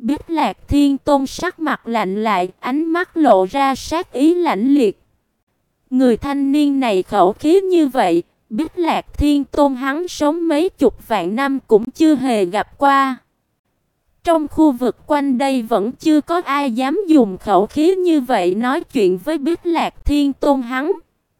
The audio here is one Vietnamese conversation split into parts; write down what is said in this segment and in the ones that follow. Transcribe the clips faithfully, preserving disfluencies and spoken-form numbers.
Biết Lạc Thiên Tôn sắc mặt lạnh lại, ánh mắt lộ ra sát ý lãnh liệt. Người thanh niên này khẩu khí như vậy, Biết Lạc Thiên Tôn hắn sống mấy chục vạn năm cũng chưa hề gặp qua. Trong khu vực quanh đây vẫn chưa có ai dám dùng khẩu khí như vậy nói chuyện với Biết Lạc Thiên Tôn hắn.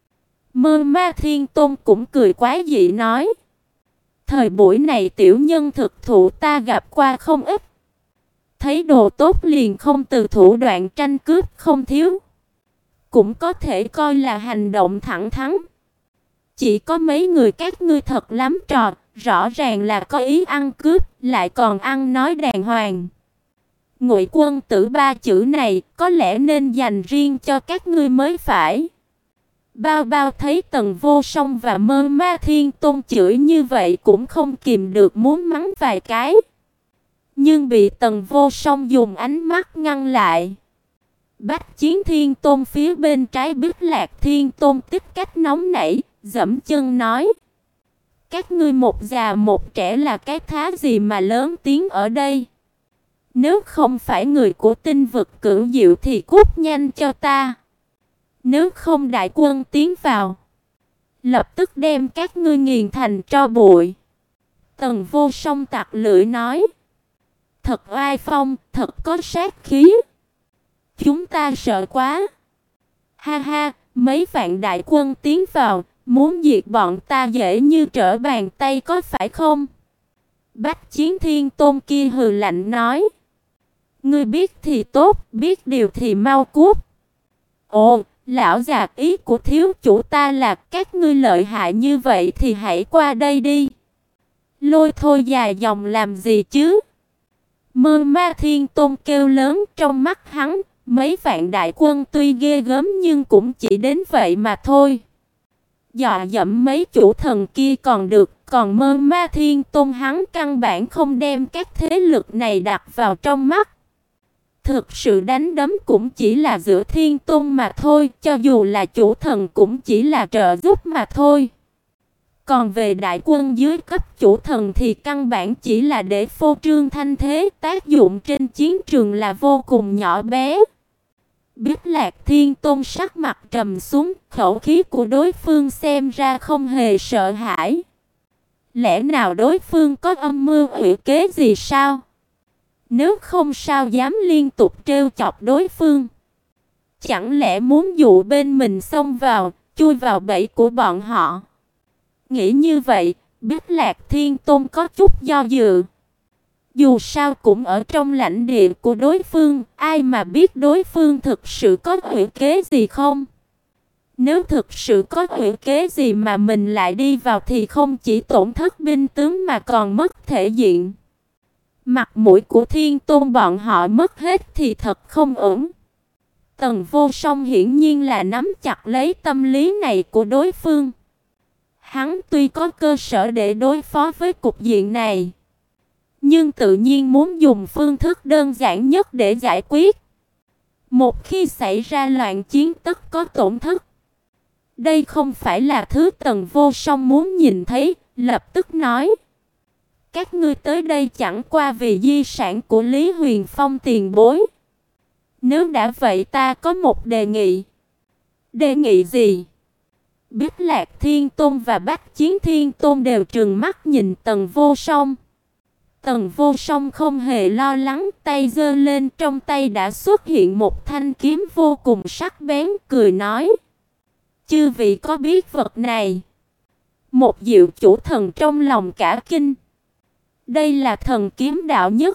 Mơ Ma Thiên Tôn cũng cười quái dị nói: thời buổi này tiểu nhân thực thụ ta gặp qua không ít. Thấy đồ tốt liền không từ thủ đoạn tranh cướp không thiếu. Cũng có thể coi là hành động thẳng thắn. Chỉ có mấy người các ngươi thật lắm trò, rõ ràng là có ý ăn cướp, lại còn ăn nói đàng hoàng. Ngụy Quân Tử ba chữ này có lẽ nên dành riêng cho các ngươi mới phải. Bao Bao thấy Tần Vô Song và Mơ Ma Thiên Tôn chửi như vậy cũng không kìm được muốn mắng vài cái. Nhưng bị Tần Vô Song dùng ánh mắt ngăn lại. Bách Chiến Thiên Tôn phía bên trái Biết Lạc Thiên Tôn tiếp cách nóng nảy, giẫm chân nói: các ngươi một già một trẻ là cái thá gì mà lớn tiếng ở đây? Nếu không phải người của tinh vực cửu diệu thì cút nhanh cho ta. Nếu không đại quân tiến vào, lập tức đem các ngươi nghiền thành tro bụi. Tần Vô Song tặc lưỡi nói: thật oai phong, thật có sát khí. Chúng ta sợ quá. Ha ha, mấy vạn đại quân tiến vào, muốn diệt bọn ta dễ như trở bàn tay có phải không? Bách Chiến Thiên Tôn kia hừ lạnh nói: ngươi biết thì tốt, biết điều thì mau cút. Ồ, lão già, ý của thiếu chủ ta là các ngươi lợi hại như vậy thì hãy qua đây đi. Lôi thôi dài dòng làm gì chứ? Mơ Ma Thiên Tôn kêu lớn, trong mắt hắn, mấy vạn đại quân tuy ghê gớm nhưng cũng chỉ đến vậy mà thôi. Dọa dẫm mấy chủ thần kia còn được, còn Mơ Ma Thiên Tôn hắn căn bản không đem các thế lực này đặt vào trong mắt. Thực sự đánh đấm cũng chỉ là giữa Thiên Tôn mà thôi, cho dù là chủ thần cũng chỉ là trợ giúp mà thôi. Còn về đại quân dưới cấp chủ thần thì căn bản chỉ là để phô trương thanh thế, tác dụng trên chiến trường là vô cùng nhỏ bé. Biết Lạc Thiên Tôn sắc mặt trầm xuống, khẩu khí của đối phương xem ra không hề sợ hãi. Lẽ nào đối phương có âm mưu quỷ kế gì sao? Nếu không sao dám liên tục trêu chọc đối phương? Chẳng lẽ muốn dụ bên mình xông vào, chui vào bẫy của bọn họ? Nghĩ như vậy, Biết Lạc Thiên Tôn có chút do dự. Dù sao cũng ở trong lãnh địa của đối phương, ai mà biết đối phương thực sự có quỷ kế gì không? Nếu thực sự có quỷ kế gì mà mình lại đi vào thì không chỉ tổn thất binh tướng mà còn mất thể diện. Mặt mũi của Thiên Tôn bọn họ mất hết thì thật không ổn. Tần Vô Song hiển nhiên là nắm chặt lấy tâm lý này của đối phương. Hắn tuy có cơ sở để đối phó với cục diện này, nhưng tự nhiên muốn dùng phương thức đơn giản nhất để giải quyết. Một khi xảy ra loạn chiến tất có tổn thất. Đây không phải là thứ Tần Vô Song muốn nhìn thấy, lập tức nói: các ngươi tới đây chẳng qua vì di sản của Lý Huyền Phong tiền bối. Nếu đã vậy ta có một đề nghị. Đề nghị gì? Biết Lạc Thiên Tôn và Bách Chiến Thiên Tôn đều trừng mắt nhìn Tần Vô Song. Tần Vô Song không hề lo lắng, tay giơ lên, trong tay đã xuất hiện một thanh kiếm vô cùng sắc bén, cười nói: chư vị có biết vật này? Một diệu chủ thần trong lòng cả kinh. Đây là thần kiếm đạo nhất.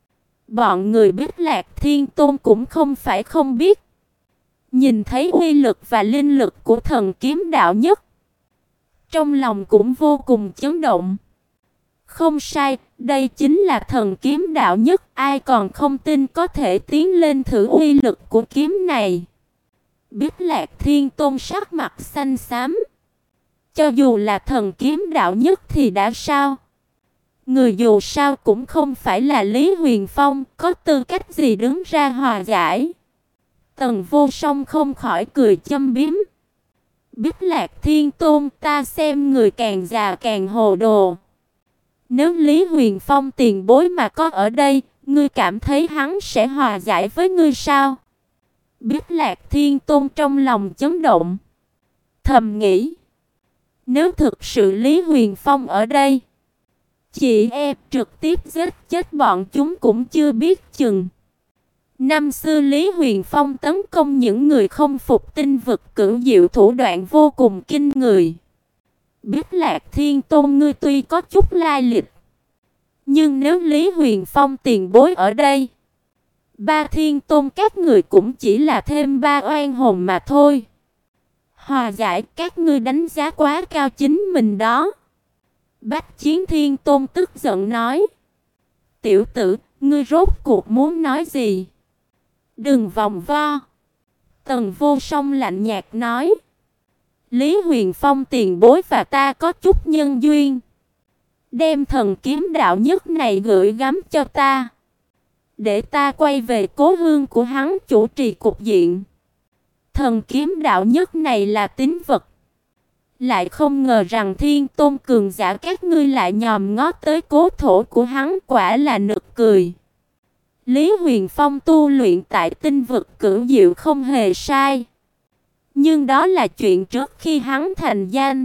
Bọn người Biết Lạc Thiên Tôn cũng không phải không biết. Nhìn thấy uy lực và linh lực của thần kiếm đạo nhất, trong lòng cũng vô cùng chấn động. Không sai, đây chính là thần kiếm đạo nhất, ai còn không tin có thể tiến lên thử uy lực của kiếm này. Biết Lạc Thiên Tôn sắc mặt xanh xám. Cho dù là thần kiếm đạo nhất thì đã sao? Người dù sao cũng không phải là Lý Huyền Phong, có tư cách gì đứng ra hòa giải? Tần Vô Song không khỏi cười châm biếm. Biết Lạc Thiên Tôn, ta xem người càng già càng hồ đồ. Nếu Lý Huyền Phong tiền bối mà có ở đây, Ngươi cảm thấy hắn sẽ hòa giải với ngươi sao? Biết Lạc Thiên Tôn trong lòng chấn động, thầm nghĩ, nếu thực sự Lý Huyền Phong ở đây, chị em trực tiếp giết chết bọn chúng cũng chưa biết chừng. Năm xưa Lý Huyền Phong tấn công những người không phục tinh vực cửu diệu thủ đoạn vô cùng kinh người. Biết Lạc Thiên Tôn ngươi tuy có chút lai lịch, nhưng nếu Lý Huyền Phong tiền bối ở đây, ba Thiên Tôn các người cũng chỉ là thêm ba oan hồn mà thôi. Hòa giải, các ngươi đánh giá quá cao chính mình đó. Bách Chiến Thiên Tôn tức giận nói. Tiểu tử, ngươi rốt cuộc muốn nói gì? Đừng vòng vo. Tần Vô Song lạnh nhạt nói. Lý Huyền Phong tiền bối và ta có chút nhân duyên. Đem thần kiếm đạo nhất này gửi gắm cho ta, để ta quay về cố hương của hắn chủ trì cục diện. Thần kiếm đạo nhất này là tín vật, lại không ngờ rằng Thiên Tôn cường giả các ngươi lại nhòm ngó tới cố thổ của hắn, quả là nực cười. Lý Huyền Phong tu luyện tại tinh vực cửu diệu không hề sai, nhưng đó là chuyện trước khi hắn thành danh.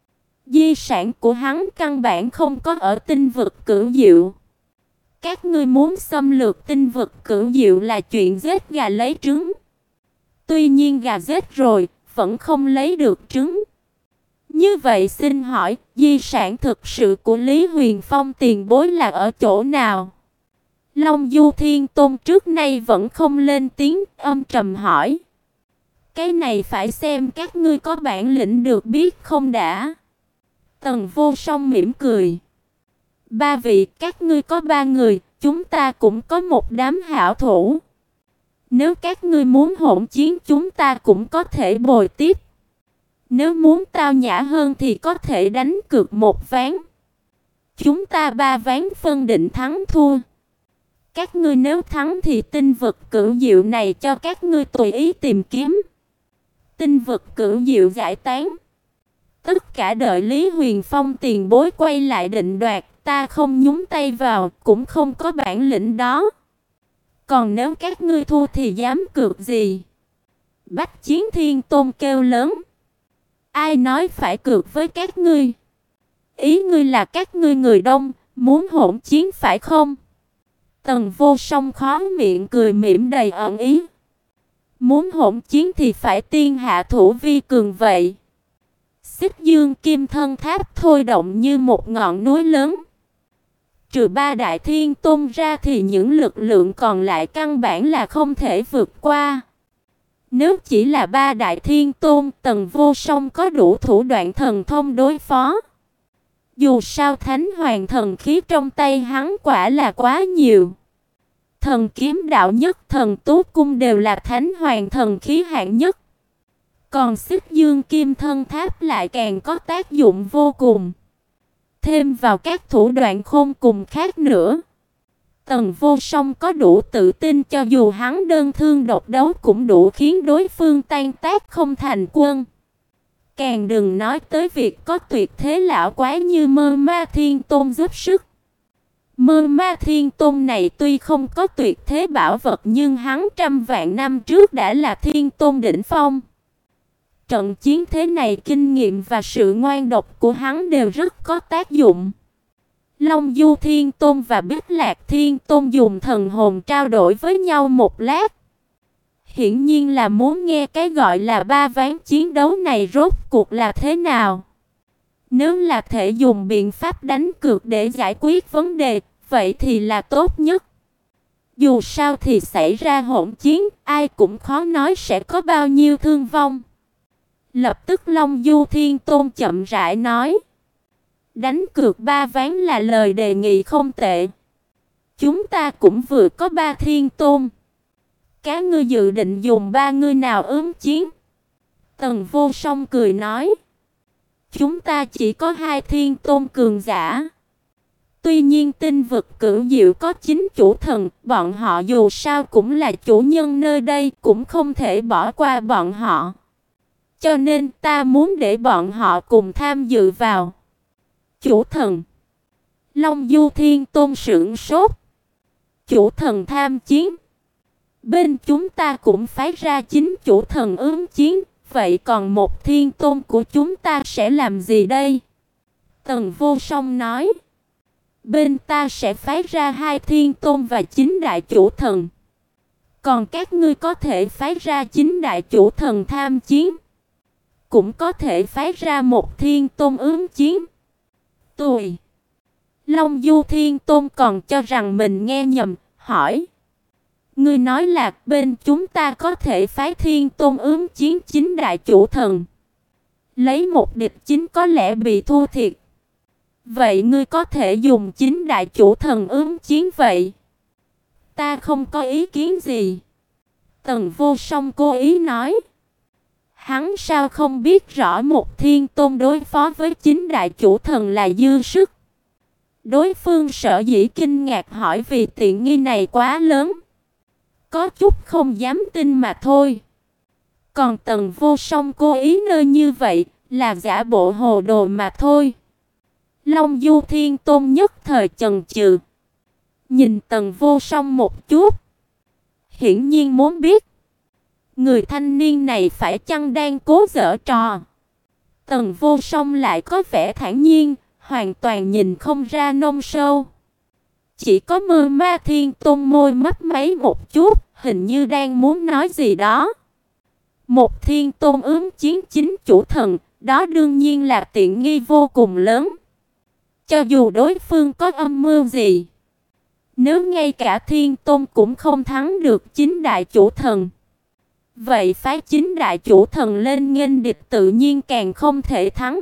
Di sản của hắn căn bản không có ở tinh vực cửu diệu. Các ngươi muốn xâm lược tinh vực cửu diệu là chuyện giết gà lấy trứng. Tuy nhiên gà giết rồi, vẫn không lấy được trứng. Như vậy xin hỏi, di sản thực sự của Lý Huyền Phong tiền bối là ở chỗ nào? Long Du Thiên Tôn trước nay vẫn không lên tiếng, âm trầm hỏi. Cái này phải xem các ngươi có bản lĩnh được biết không đã. Tần Vô Song mỉm cười. Ba vị, các ngươi có ba người, chúng ta cũng có một đám hảo thủ. Nếu các ngươi muốn hỗn chiến, chúng ta cũng có thể bồi tiếp. Nếu muốn tao nhã hơn thì có thể đánh cược một ván. Chúng ta ba ván phân định thắng thua. Các ngươi nếu thắng thì tinh vực cửu diệu này cho các ngươi tùy ý tìm kiếm. Tinh vực cửu diệu giải tán. Tất cả đợi Lý Huyền Phong tiền bối quay lại định đoạt, ta không nhúng tay vào, cũng không có bản lĩnh đó. Còn nếu các ngươi thua thì dám cược gì? Bách Chiến Thiên Tôn kêu lớn. Ai nói phải cược với các ngươi? Ý ngươi là các ngươi người đông, muốn hỗn chiến phải không? Tần Vô Song khó miệng cười mỉm đầy ẩn ý. Muốn hỗn chiến thì phải tiên hạ thủ vi cường vậy. Xích Dương Kim Thân Tháp thôi động như một ngọn núi lớn. Trừ ba đại thiên tôn ra thì những lực lượng còn lại căn bản là không thể vượt qua. Nếu chỉ là ba đại thiên tôn, Tần Vô Song có đủ thủ đoạn thần thông đối phó. Dù sao thánh hoàng thần khí trong tay hắn quả là quá nhiều. Thần kiếm đạo nhất, thần tú cung đều là thánh hoàng thần khí hạng nhất. Còn Xích Dương Kim Thân Tháp lại càng có tác dụng vô cùng. Thêm vào các thủ đoạn khôn cùng khác nữa, Tần Vô Song có đủ tự tin cho dù hắn đơn thương độc đấu cũng đủ khiến đối phương tan tác không thành quân. Càng đừng nói tới việc có tuyệt thế lão quái như Mơ Ma Thiên Tôn giúp sức. Mơ Ma Thiên Tôn này tuy không có tuyệt thế bảo vật nhưng hắn trăm vạn năm trước đã là thiên tôn đỉnh phong. Trận chiến thế này kinh nghiệm và sự ngoan độc của hắn đều rất có tác dụng. Long Du Thiên Tôn và Bích Lạc Thiên Tôn dùng thần hồn trao đổi với nhau một lát. Hiển nhiên là muốn nghe cái gọi là ba ván chiến đấu này rốt cuộc là thế nào. Nếu là thể dùng biện pháp đánh cược để giải quyết vấn đề, vậy thì là tốt nhất. Dù sao thì xảy ra hỗn chiến, ai cũng khó nói sẽ có bao nhiêu thương vong. Lập tức Long Du Thiên Tôn chậm rãi nói. Đánh cược ba ván là lời đề nghị không tệ. Chúng ta cũng vừa có ba thiên tôn. Các ngươi dự định dùng ba ngươi nào ứng chiến? Tần Vô Song cười nói. Chúng ta chỉ có hai thiên tôn cường giả. Tuy nhiên tinh vực cửu diệu có chính chủ thần, bọn họ dù sao cũng là chủ nhân nơi đây, cũng không thể bỏ qua bọn họ. Cho nên ta muốn để bọn họ cùng tham dự vào. Chủ thần. Long Du Thiên Tôn sửng sốt. Chủ thần tham chiến. Bên chúng ta cũng phái ra chính chủ thần ứng chiến, vậy còn một thiên tôn của chúng ta sẽ làm gì đây? Tần Vô Song nói. Bên ta sẽ phái ra hai thiên tôn và chín đại chủ thần. Còn các ngươi có thể phái ra chín đại chủ thần tham chiến. Cũng có thể phái ra một thiên tôn ứng chiến. Tùy. Long Du Thiên Tôn còn cho rằng mình nghe nhầm, hỏi. Ngươi nói là bên chúng ta có thể phái thiên tôn ứng chiến chín đại chủ thần. Lấy một địch chín có lẽ bị thua thiệt. Vậy ngươi có thể dùng chín đại chủ thần ứng chiến vậy? Ta không có ý kiến gì. Tần Vô Song cố ý nói. Hắn sao không biết rõ một thiên tôn đối phó với chín đại chủ thần là dư sức. Đối phương sợ dĩ kinh ngạc hỏi vì tiện nghi này quá lớn. Có chút không dám tin mà thôi. Còn Tần Vô Song cố ý nơi như vậy là giả bộ hồ đồ mà thôi. Long Du Thiên Tôn nhất thời chần chừ. Nhìn Tần Vô Song một chút. Hiển nhiên muốn biết. Người thanh niên này phải chăng đang cố giở trò. Tần Vô Song lại có vẻ thản nhiên. Hoàn toàn nhìn không ra nông sâu. Chỉ có Mơ Ma Thiên Tôn môi mấp máy một chút, hình như đang muốn nói gì đó. Một thiên tôn ứng chiến chính chủ thần, đó đương nhiên là tiện nghi vô cùng lớn. Cho dù đối phương có âm mưu gì, nếu ngay cả thiên tôn cũng không thắng được chính đại chủ thần, vậy phái chính đại chủ thần lên nghênh địch tự nhiên càng không thể thắng.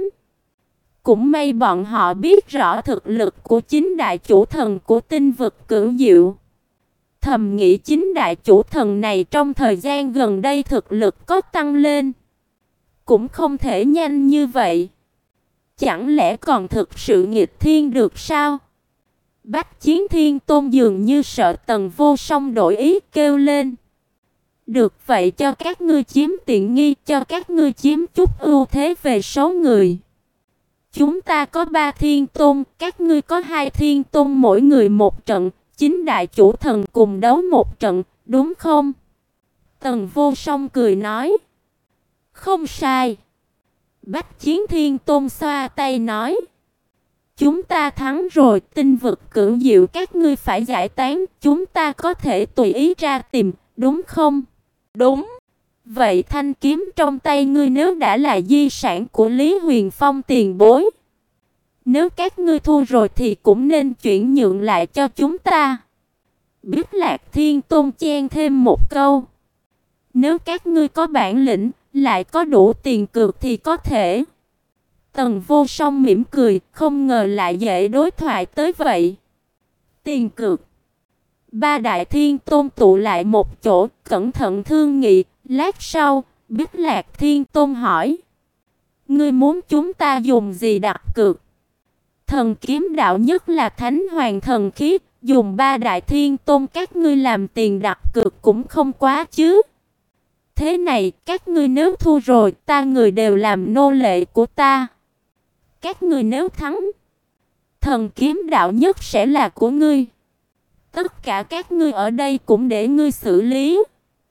Cũng may bọn họ biết rõ thực lực của chính đại chủ thần của tinh vực cửu diệu. Thầm nghĩ chính đại chủ thần này trong thời gian gần đây thực lực có tăng lên. Cũng không thể nhanh như vậy. Chẳng lẽ còn thực sự nghịch thiên được sao? Bách Chiến Thiên Tôn dường như sợ Tần Vô Song đổi ý kêu lên. Được vậy cho các ngươi chiếm tiện nghi, cho các ngươi chiếm chút ưu thế về số người. Chúng ta có ba thiên tôn, các ngươi có hai thiên tôn mỗi người một trận, chính đại chủ thần cùng đấu một trận, đúng không? Tần Vô Song cười nói. Không sai. Bách Chiến Thiên Tôn xoa tay nói. Chúng ta thắng rồi, tinh vực cửu diệu các ngươi phải giải tán, chúng ta có thể tùy ý ra tìm, đúng không? Đúng. Vậy thanh kiếm trong tay ngươi nếu đã là di sản của Lý Huyền Phong tiền bối, nếu các ngươi thua rồi thì cũng nên chuyển nhượng lại cho chúng ta. Biết Lạc Thiên Tôn chen thêm một câu. Nếu các ngươi có bản lĩnh, lại có đủ tiền cược thì có thể. Tần Vô Song mỉm cười, không ngờ lại dễ đối thoại tới vậy. Tiền cược. Ba đại thiên tôn tụ lại một chỗ, cẩn thận thương nghị. Lát sau, Biết Lạc Thiên Tôn hỏi. Ngươi muốn chúng ta dùng gì đặt cược? Thần kiếm đạo nhất là thánh hoàng thần khí, dùng ba đại thiên tôn các ngươi làm tiền đặt cược cũng không quá chứ. Thế này, các ngươi nếu thua rồi, ta người đều làm nô lệ của ta. Các ngươi nếu thắng, thần kiếm đạo nhất sẽ là của ngươi. Tất cả các ngươi ở đây cũng để ngươi xử lý.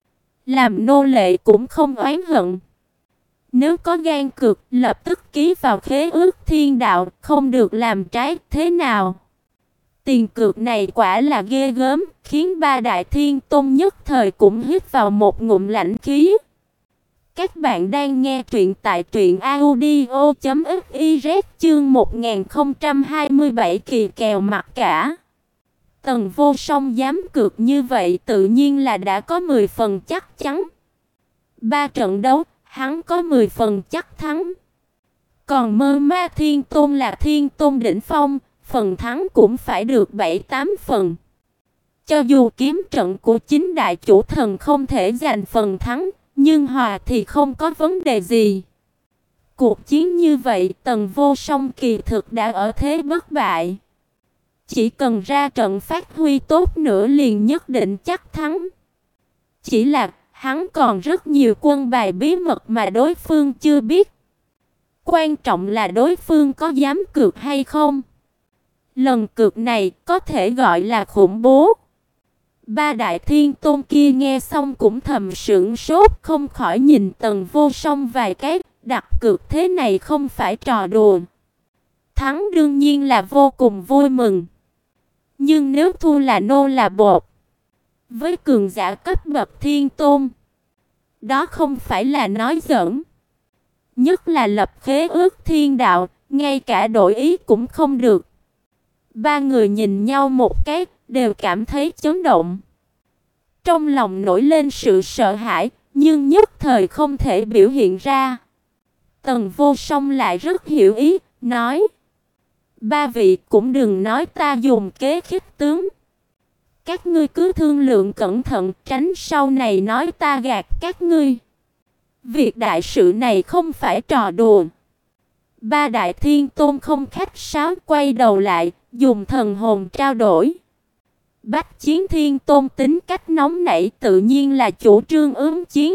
Làm nô lệ cũng không oán hận. Nếu có gan cược, lập tức ký vào khế ước thiên đạo, không được làm trái, thế nào? Tiền cược này quả là ghê gớm, khiến ba đại thiên tôn nhất thời cũng hít vào một ngụm lãnh khí. Các bạn đang nghe truyện tại truyện audio chấm fiz chương một nghìn không trăm hai mươi bảy kỳ kèo mặt cả. Tần Vô Song dám cược như vậy tự nhiên là đã có mười phần chắc chắn. Ba trận đấu, hắn có mười phần chắc thắng. Còn Mơ Ma Thiên Tôn là thiên tôn đỉnh phong, phần thắng cũng phải được bảy tám phần. Cho dù kiếm trận của chính đại chủ thần không thể giành phần thắng, nhưng hòa thì không có vấn đề gì. Cuộc chiến như vậy, Tần Vô Song kỳ thực đã ở thế bất bại. Chỉ cần ra trận phát huy tốt nữa liền nhất định chắc thắng. Chỉ là hắn còn rất nhiều quân bài bí mật mà đối phương chưa biết. Quan trọng là đối phương có dám cược hay không. Lần cược này có thể gọi là khủng bố. Ba đại thiên tôn kia nghe xong cũng thầm sửng sốt, không khỏi nhìn Tần Vô Song vài cái, đặt cược thế này không phải trò đùa. Thắng đương nhiên là vô cùng vui mừng. Nhưng nếu thua là nô là bột. Với cường giả cấp bậc thiên tôn, đó không phải là nói giỡn. Nhất là lập khế ước thiên đạo, ngay cả đổi ý cũng không được. Ba người nhìn nhau một cái, đều cảm thấy chấn động. Trong lòng nổi lên sự sợ hãi, nhưng nhất thời không thể biểu hiện ra. Tần Vô Song lại rất hiểu ý, nói: ba vị cũng đừng nói ta dùng kế khích tướng. Các ngươi cứ thương lượng cẩn thận, tránh sau này nói ta gạt các ngươi. Việc đại sự này không phải trò đùa. Ba đại thiên tôn không khách sáo, quay đầu lại, dùng thần hồn trao đổi. Bách Chiến Thiên Tôn tính cách nóng nảy, tự nhiên là chủ trương ứng chiến.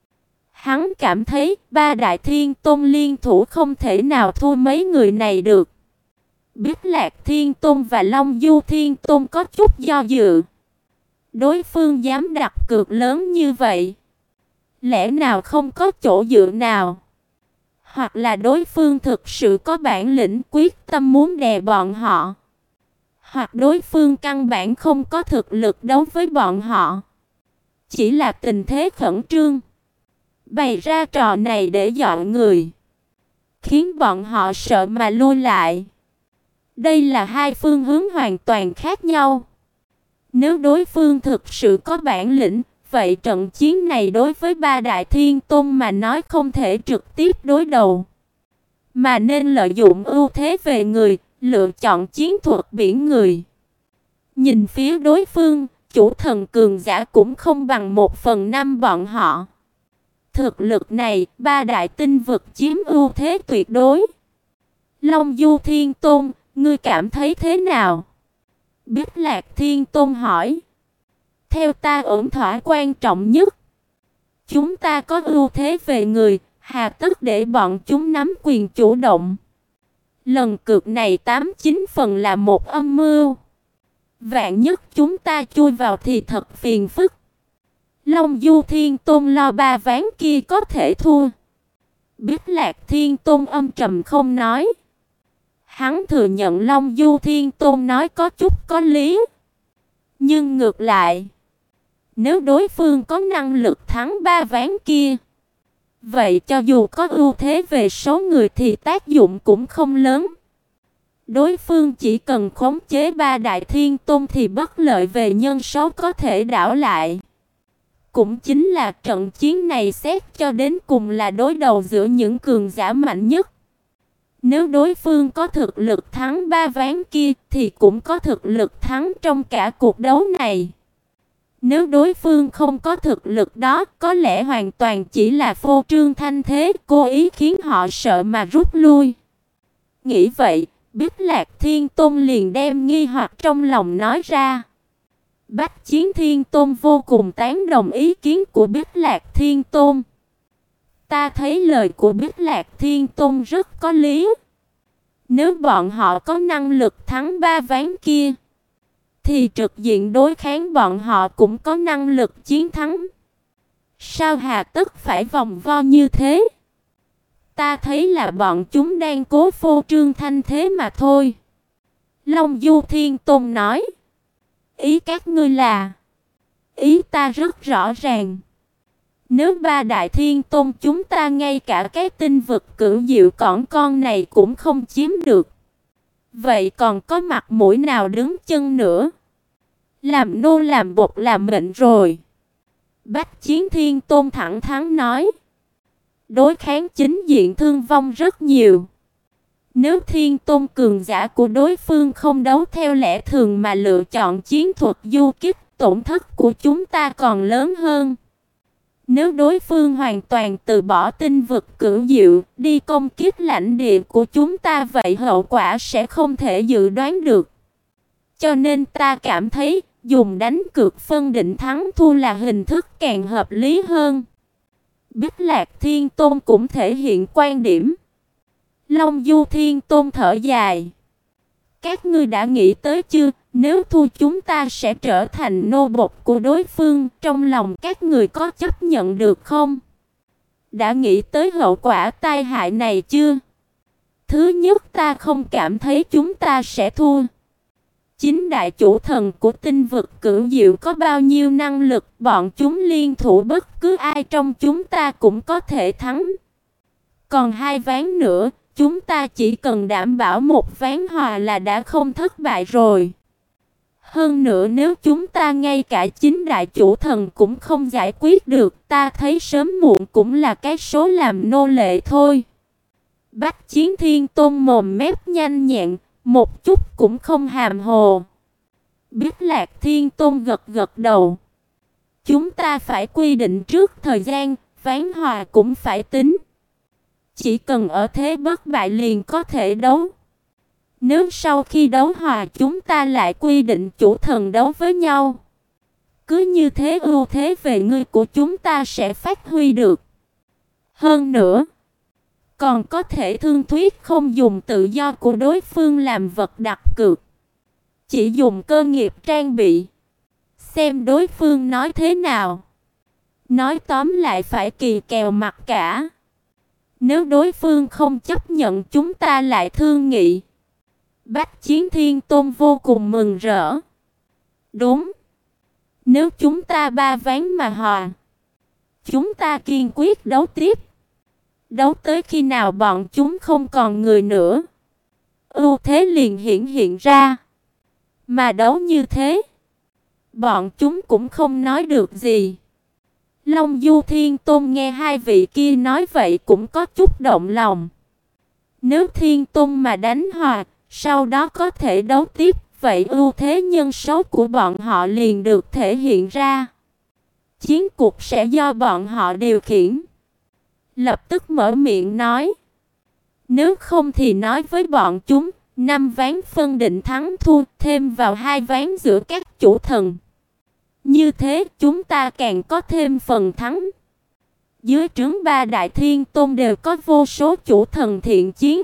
Hắn cảm thấy ba đại thiên tôn liên thủ không thể nào thua mấy người này được. Biết Lạc Thiên Tôn và Long Du Thiên Tôn có chút do dự. Đối phương dám đặt cược lớn như vậy, lẽ nào không có chỗ dựa nào? Hoặc là đối phương thực sự có bản lĩnh quyết tâm muốn đè bọn họ, hoặc đối phương căn bản không có thực lực đấu với bọn họ, chỉ là tình thế khẩn trương, bày ra trò này để dọa người, khiến bọn họ sợ mà lui lại. Đây là hai phương hướng hoàn toàn khác nhau. Nếu đối phương thực sự có bản lĩnh, vậy trận chiến này đối với ba đại thiên tôn mà nói không thể trực tiếp đối đầu, mà nên lợi dụng ưu thế về người, lựa chọn chiến thuật biển người. Nhìn phía đối phương, chủ thần cường giả cũng không bằng một phần năm bọn họ. Thực lực này, ba đại tinh vực chiếm ưu thế tuyệt đối. Long Du Thiên Tôn, ngươi cảm thấy thế nào? Biết Lạc Thiên Tôn hỏi. Theo ta ổn thỏa quan trọng nhất. Chúng ta có ưu thế về người, hà tất để bọn chúng nắm quyền chủ động. Lần cược này tám chín phần là một âm mưu. Vạn nhất chúng ta chui vào thì thật phiền phức. Long Du Thiên Tôn lo ba ván kia có thể thua. Biết Lạc Thiên Tôn âm trầm không nói. Hắn thừa nhận Long Du Thiên Tôn nói có chút có lý. Nhưng ngược lại, nếu đối phương có năng lực thắng ba ván kia, vậy cho dù có ưu thế về số người thì tác dụng cũng không lớn. Đối phương chỉ cần khống chế ba đại thiên tôn thì bất lợi về nhân số có thể đảo lại. Cũng chính là trận chiến này xét cho đến cùng là đối đầu giữa những cường giả mạnh nhất. Nếu đối phương có thực lực thắng ba ván kia thì cũng có thực lực thắng trong cả cuộc đấu này. Nếu đối phương không có thực lực đó, có lẽ hoàn toàn chỉ là phô trương thanh thế, cố ý khiến họ sợ mà rút lui. Nghĩ vậy, Biết Lạc Thiên Tôn liền đem nghi hoặc trong lòng nói ra. Bách Chiến Thiên Tôn vô cùng tán đồng ý kiến của Biết Lạc Thiên Tôn. Ta thấy lời của Biết Lạc Thiên Tôn rất có lý. Nếu bọn họ có năng lực thắng ba ván kia, thì trực diện đối kháng bọn họ cũng có năng lực chiến thắng. Sao hà tất phải vòng vo như thế? Ta thấy là bọn chúng đang cố phô trương thanh thế mà thôi. Long Du Thiên Tôn nói. Ý các ngươi là? Ý ta rất rõ ràng. Nếu ba đại thiên tôn chúng ta ngay cả cái tinh vực cửu diệu cỏn con này cũng không chiếm được, vậy còn có mặt mũi nào đứng chân nữa? Làm nô làm bột làm mệnh rồi. Bách Chiến Thiên Tôn thẳng thắn nói. Đối kháng chính diện thương vong rất nhiều. Nếu thiên tôn cường giả của đối phương không đấu theo lẽ thường mà lựa chọn chiến thuật du kích, tổn thất của chúng ta còn lớn hơn. Nếu đối phương hoàn toàn từ bỏ tinh vực cửu diệu, đi công kích lãnh địa của chúng ta, vậy hậu quả sẽ không thể dự đoán được. Cho nên ta cảm thấy, dùng đánh cược phân định thắng thua là hình thức càng hợp lý hơn. Biết Lạc Thiên Tôn cũng thể hiện quan điểm. Long Du Thiên Tôn thở dài. Các ngươi đã nghĩ tới chưa, nếu thua chúng ta sẽ trở thành nô bộc của đối phương, trong lòng các người có chấp nhận được không? Đã nghĩ tới hậu quả tai hại này chưa? Thứ nhất, ta không cảm thấy chúng ta sẽ thua. Chính đại chủ thần của tinh vực Cửu Diệu có bao nhiêu năng lực, bọn chúng liên thủ bất cứ ai trong chúng ta cũng có thể thắng. Còn hai ván nữa, chúng ta chỉ cần đảm bảo một ván hòa là đã không thất bại rồi. Hơn nữa nếu chúng ta ngay cả chính đại chủ thần cũng không giải quyết được, ta thấy sớm muộn cũng là cái số làm nô lệ thôi. Bách Chiến Thiên Tôn mồm mép nhanh nhẹn, một chút cũng không hàm hồ. Biết Lạc Thiên Tôn gật gật đầu. Chúng ta phải quy định trước thời gian, ván hòa cũng phải tính. Chỉ cần ở thế bất bại liền có thể đấu. Nếu sau khi đấu hòa chúng ta lại quy định chủ thần đấu với nhau, cứ như thế ưu thế về ngươi của chúng ta sẽ phát huy được. Hơn nữa, còn có thể thương thuyết không dùng tự do của đối phương làm vật đặt cược, chỉ dùng cơ nghiệp trang bị. Xem đối phương nói thế nào. Nói tóm lại phải kỳ kèo mặt cả. Nếu đối phương không chấp nhận chúng ta lại thương nghị. Bách Chiến Thiên Tôn vô cùng mừng rỡ. Đúng. Nếu chúng ta ba ván mà hòa, chúng ta kiên quyết đấu tiếp. Đấu tới khi nào bọn chúng không còn người nữa, ưu thế liền hiển hiện ra. Mà đấu như thế, bọn chúng cũng không nói được gì. Long Du Thiên Tôn nghe hai vị kia nói vậy cũng có chút động lòng. Nếu Thiên Tôn mà đánh hòa, sau đó có thể đấu tiếp, vậy ưu thế nhân số của bọn họ liền được thể hiện ra. Chiến cuộc sẽ do bọn họ điều khiển. Lập tức mở miệng nói. Nếu không thì nói với bọn chúng, năm ván phân định thắng thua, thêm vào hai ván giữa các chủ thần. Như thế chúng ta càng có thêm phần thắng. Dưới trướng ba đại thiên tôn đều có vô số chủ thần thiện chiến.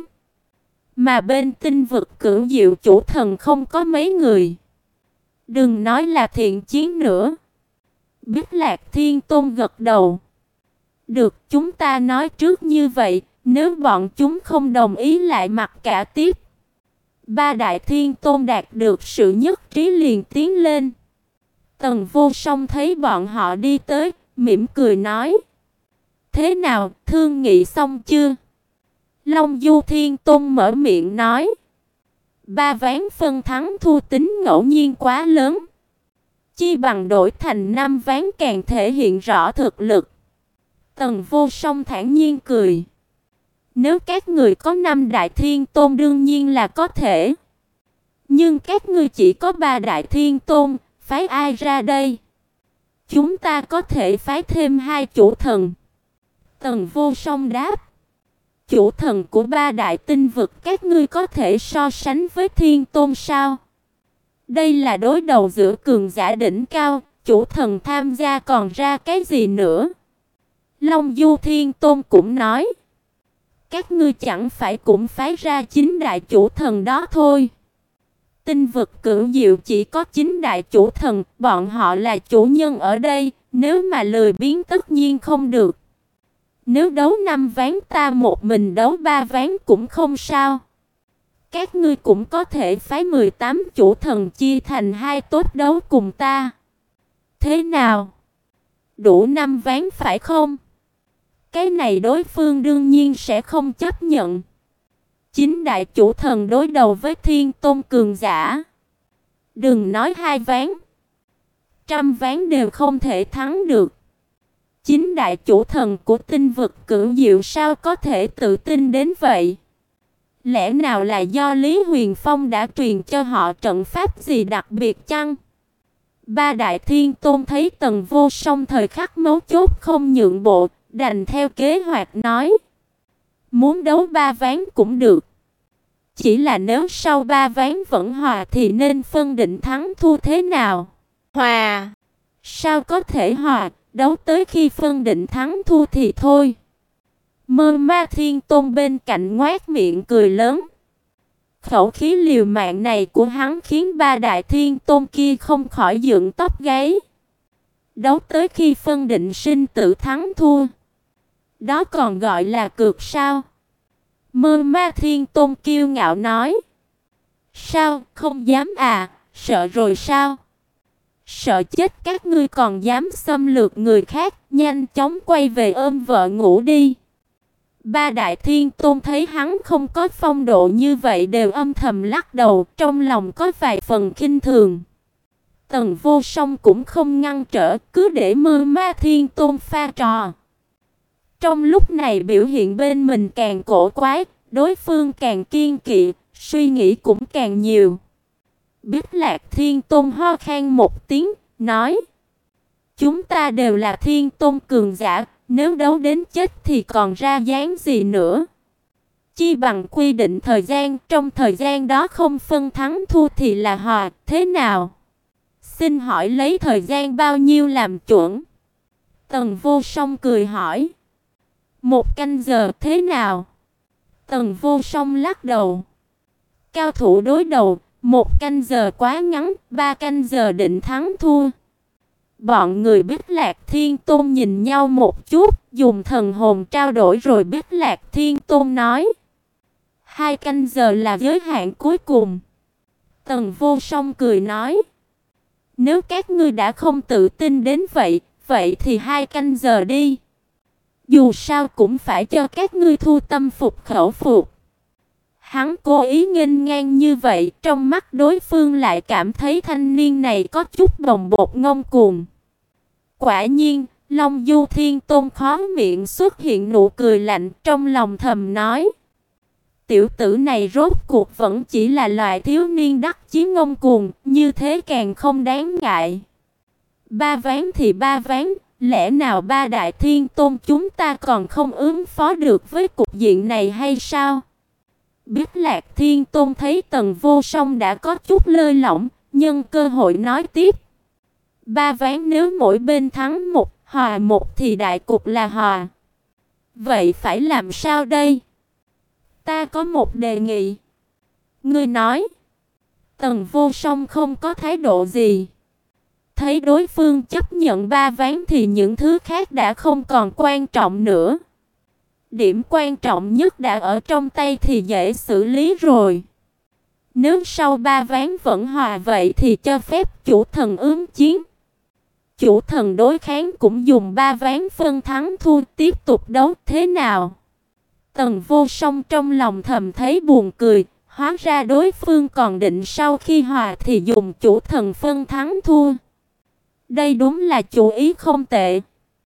Mà bên tinh vực Cửu Diệu chủ thần không có mấy người. Đừng nói là thiện chiến nữa. Biết Lạc Thiên Tôn gật đầu. Được, chúng ta nói trước như vậy, nếu bọn chúng không đồng ý lại mặc cả tiếp. Ba đại thiên tôn đạt được sự nhất trí liền tiến lên. Tần Vô Song thấy bọn họ đi tới, mỉm cười nói. Thế nào, thương nghị xong chưa? Long Du Thiên Tôn mở miệng nói. Ba ván phân thắng thua tính ngẫu nhiên quá lớn. Chi bằng đổi thành năm ván càng thể hiện rõ thực lực. Tần Vô Song thản nhiên cười. Nếu các người có năm đại thiên tôn đương nhiên là có thể. Nhưng các ngươi chỉ có ba đại thiên tôn, phái ai ra đây? Chúng ta có thể phái thêm hai chủ thần. Tần Vô Song đáp. Chủ thần của ba đại tinh vực các ngươi có thể so sánh với thiên tôn sao? Đây là đối đầu giữa cường giả đỉnh cao, chủ thần tham gia còn ra cái gì nữa? Long Du Thiên Tôn cũng nói. Các ngươi chẳng phải cũng phái ra chính đại chủ thần đó thôi. Tinh vực Cửu Diệu chỉ có chính đại chủ thần, bọn họ là chủ nhân ở đây, nếu mà lười biếng tất nhiên không được. Nếu đấu năm ván ta một mình đấu ba ván cũng không sao. Các ngươi cũng có thể phái mười tám chủ thần chia thành hai tốt đấu cùng ta. Thế nào? Đủ năm ván phải không? Cái này đối phương đương nhiên sẽ không chấp nhận. Chính đại chủ thần đối đầu với thiên tôn cường giả. Đừng nói hai ván. Trăm ván đều không thể thắng được. Chính đại chủ thần của tinh vực Cửu Diệu sao có thể tự tin đến vậy? Lẽ nào là do Lý Huyền Phong đã truyền cho họ trận pháp gì đặc biệt chăng? Ba đại thiên tôn thấy Tần Vô Song thời khắc mấu chốt không nhượng bộ, đành theo kế hoạch nói. Muốn đấu ba ván cũng được. Chỉ là nếu sau ba ván vẫn hòa thì nên phân định thắng thua thế nào? Hòa? Sao có thể hòa? Đấu tới khi phân định thắng thua thì thôi. Mơ Ma Thiên Tôn bên cạnh ngoác miệng cười lớn. Khẩu khí liều mạng này của hắn khiến ba đại thiên tôn kia không khỏi dựng tóc gáy. Đấu tới khi phân định sinh tử thắng thua, đó còn gọi là cược sao? Mơ Ma Thiên Tôn kiêu ngạo nói. Sao, không dám à, sợ rồi sao? Sợ chết các ngươi còn dám xâm lược người khác, nhanh chóng quay về ôm vợ ngủ đi. Ba đại thiên tôn thấy hắn không có phong độ như vậy đều âm thầm lắc đầu, trong lòng có vài phần khinh thường. Tần Vô Song cũng không ngăn trở, cứ để Mơ Ma Thiên Tôn pha trò. Trong lúc này biểu hiện bên mình càng cổ quái, đối phương càng kiên kỵ, suy nghĩ cũng càng nhiều. Biết Lạc Thiên Tôn ho khan một tiếng, nói: chúng ta đều là thiên tôn cường giả, nếu đấu đến chết thì còn ra dáng gì nữa. Chi bằng quy định thời gian, trong thời gian đó không phân thắng thua thì là hòa, thế nào? Xin hỏi lấy thời gian bao nhiêu làm chuẩn? Tần Vô Song cười hỏi. Một canh giờ thế nào? Tần Vô Song lắc đầu. Cao thủ đối đầu, một canh giờ quá ngắn, ba canh giờ định thắng thua. Bọn người Bích Lạc Thiên Tôn nhìn nhau một chút, dùng thần hồn trao đổi rồi Bích Lạc Thiên Tôn nói. Hai canh giờ là giới hạn cuối cùng. Tần Vô Song cười nói. Nếu các ngươi đã không tự tin đến vậy, vậy thì hai canh giờ đi. Dù sao cũng phải cho các ngươi thu tâm phục khẩu phục. Hắn cố ý nghênh ngang như vậy, trong mắt đối phương lại cảm thấy thanh niên này có chút bồng bột ngông cuồng. Quả nhiên, Long Du Thiên Tôn khó miệng xuất hiện nụ cười lạnh, trong lòng thầm nói. Tiểu tử này rốt cuộc vẫn chỉ là loại thiếu niên đắc chí ngông cuồng, như thế càng không đáng ngại. Ba ván thì ba ván, lẽ nào ba đại thiên tôn chúng ta còn không ứng phó được với cục diện này hay sao? Biết Lạc Thiên Tôn thấy Tần Vô Song đã có chút lơi lỏng, nhân cơ hội nói tiếp. Ba ván nếu mỗi bên thắng một, hòa một thì đại cục là hòa. Vậy phải làm sao đây? Ta có một đề nghị. Ngươi nói. Tần Vô Song không có thái độ gì. Thấy đối phương chấp nhận ba ván thì những thứ khác đã không còn quan trọng nữa. Điểm quan trọng nhất đã ở trong tay thì dễ xử lý rồi. Nếu sau ba ván vẫn hòa vậy thì cho phép chủ thần ứng chiến. Chủ thần đối kháng cũng dùng ba ván phân thắng thua tiếp tục đấu thế nào? Tần Vô Song trong lòng thầm thấy buồn cười, hóa ra đối phương còn định sau khi hòa thì dùng chủ thần phân thắng thua. Đây đúng là chủ ý không tệ.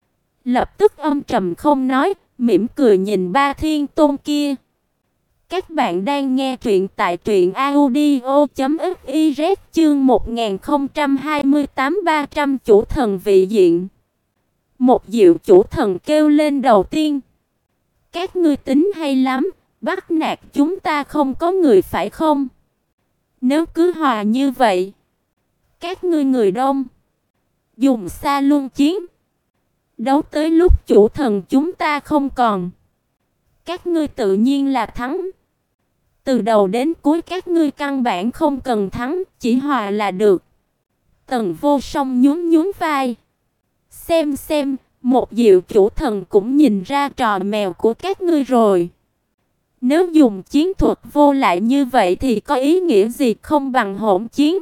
Lập tức âm trầm không nói, mỉm cười nhìn ba thiên tôn kia. Các bạn đang nghe truyện tại truyện audio chấm fiz chương một nghìn không trăm hai mươi tám ba trăm chủ thần vị diện. Một diệu chủ thần kêu lên đầu tiên. Các ngươi tính hay lắm, bắt nạt chúng ta không có người phải không? Nếu cứ hòa như vậy, các ngươi người đông, dùng xa luân chiến. Đấu tới lúc chủ thần chúng ta không còn, các ngươi tự nhiên là thắng. Từ đầu đến cuối các ngươi căn bản không cần thắng, chỉ hòa là được. Tần Vô Song nhún nhún vai. Xem xem, một diệu chủ thần cũng nhìn ra trò mèo của các ngươi rồi. Nếu dùng chiến thuật vô lại như vậy thì có ý nghĩa gì không bằng hỗn chiến.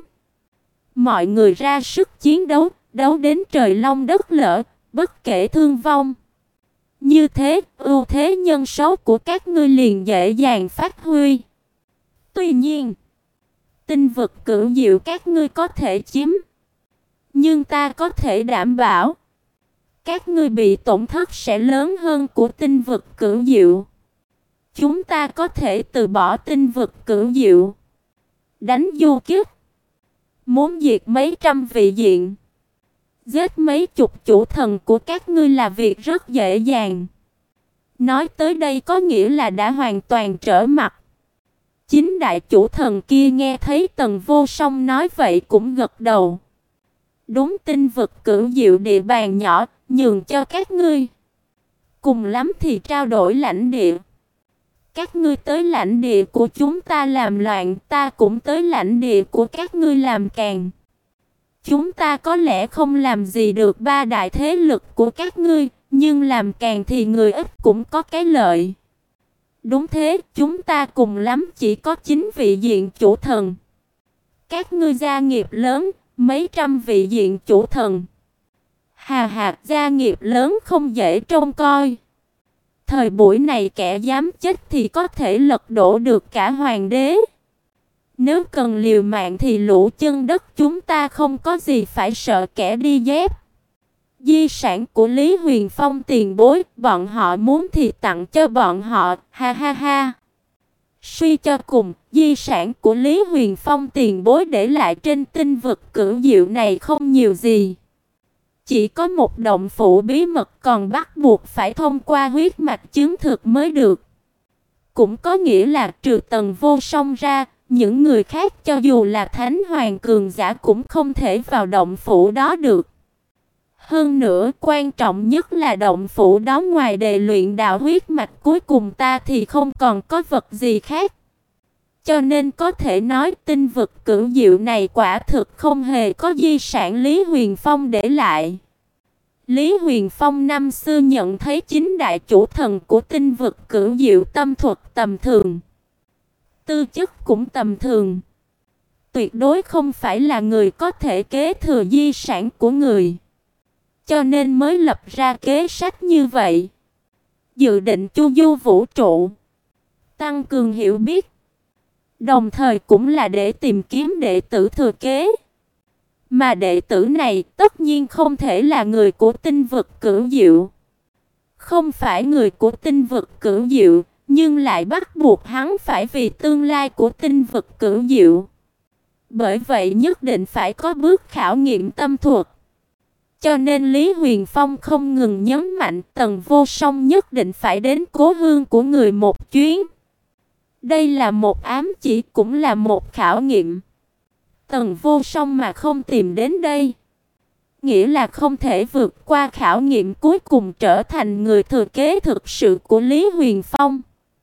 Mọi người ra sức chiến đấu, đấu đến trời long đất lở, bất kể thương vong. Như thế, ưu thế nhân số của các ngươi liền dễ dàng phát huy. Tuy nhiên, tinh vực cửu diệu các ngươi có thể chiếm, nhưng ta có thể đảm bảo các ngươi bị tổn thất sẽ lớn hơn của tinh vực cửu diệu. Chúng ta có thể từ bỏ tinh vực cửu diệu, đánh du kích. Muốn diệt mấy trăm vị diện, giết mấy chục chủ thần của các ngươi là việc rất dễ dàng. Nói tới đây có nghĩa là đã hoàn toàn trở mặt. Chính đại chủ thần kia nghe thấy Tần Vô Song nói vậy cũng gật đầu. Đúng, tinh vực cửu diệu địa bàn nhỏ, nhường cho các ngươi. Cùng lắm thì trao đổi lãnh địa. Các ngươi tới lãnh địa của chúng ta làm loạn, ta cũng tới lãnh địa của các ngươi làm càn. Chúng ta có lẽ không làm gì được ba đại thế lực của các ngươi, nhưng làm càn thì người ít cũng có cái lợi. Đúng thế, chúng ta cùng lắm chỉ có chín vị diện chủ thần. Các ngươi gia nghiệp lớn, mấy trăm vị diện chủ thần. Hà hà, gia nghiệp lớn không dễ trông coi. Thời buổi này kẻ dám chết thì có thể lật đổ được cả hoàng đế. Nếu cần liều mạng thì lũ chân đất chúng ta không có gì phải sợ kẻ đi dép. Di sản của Lý Huyền Phong tiền bối, bọn họ muốn thì tặng cho bọn họ, ha ha ha. Suy cho cùng, di sản của Lý Huyền Phong tiền bối để lại trên tinh vực cửu diệu này không nhiều gì. Chỉ có một động phủ bí mật còn bắt buộc phải thông qua huyết mạch chứng thực mới được. Cũng có nghĩa là trừ Tần Vô Song ra, những người khác cho dù là thánh hoàng cường giả cũng không thể vào động phủ đó được. Hơn nữa, quan trọng nhất là động phủ đó ngoài đề luyện đạo huyết mạch cuối cùng ta thì không còn có vật gì khác. Cho nên có thể nói tinh vực cửu diệu này quả thực không hề có di sản Lý Huyền Phong để lại. Lý Huyền Phong năm xưa nhận thấy chính đại chủ thần của tinh vực cửu diệu tâm thuật tầm thường, tư chất cũng tầm thường, tuyệt đối không phải là người có thể kế thừa di sản của người. Cho nên mới lập ra kế sách như vậy, dự định chu du vũ trụ, tăng cường hiểu biết, đồng thời cũng là để tìm kiếm đệ tử thừa kế. Mà đệ tử này tất nhiên không thể là người của tinh vực cửu diệu. Không phải người của tinh vực cửu diệu, nhưng lại bắt buộc hắn phải vì tương lai của tinh vực cửu diệu. Bởi vậy nhất định phải có bước khảo nghiệm tâm thuật. Cho nên Lý Huyền Phong không ngừng nhấn mạnh Tần Vô Song nhất định phải đến cố hương của người một chuyến. Đây là một ám chỉ cũng là một khảo nghiệm. Tần Vô Song mà không tìm đến đây, nghĩa là không thể vượt qua khảo nghiệm cuối cùng trở thành người thừa kế thực sự của Lý Huyền Phong.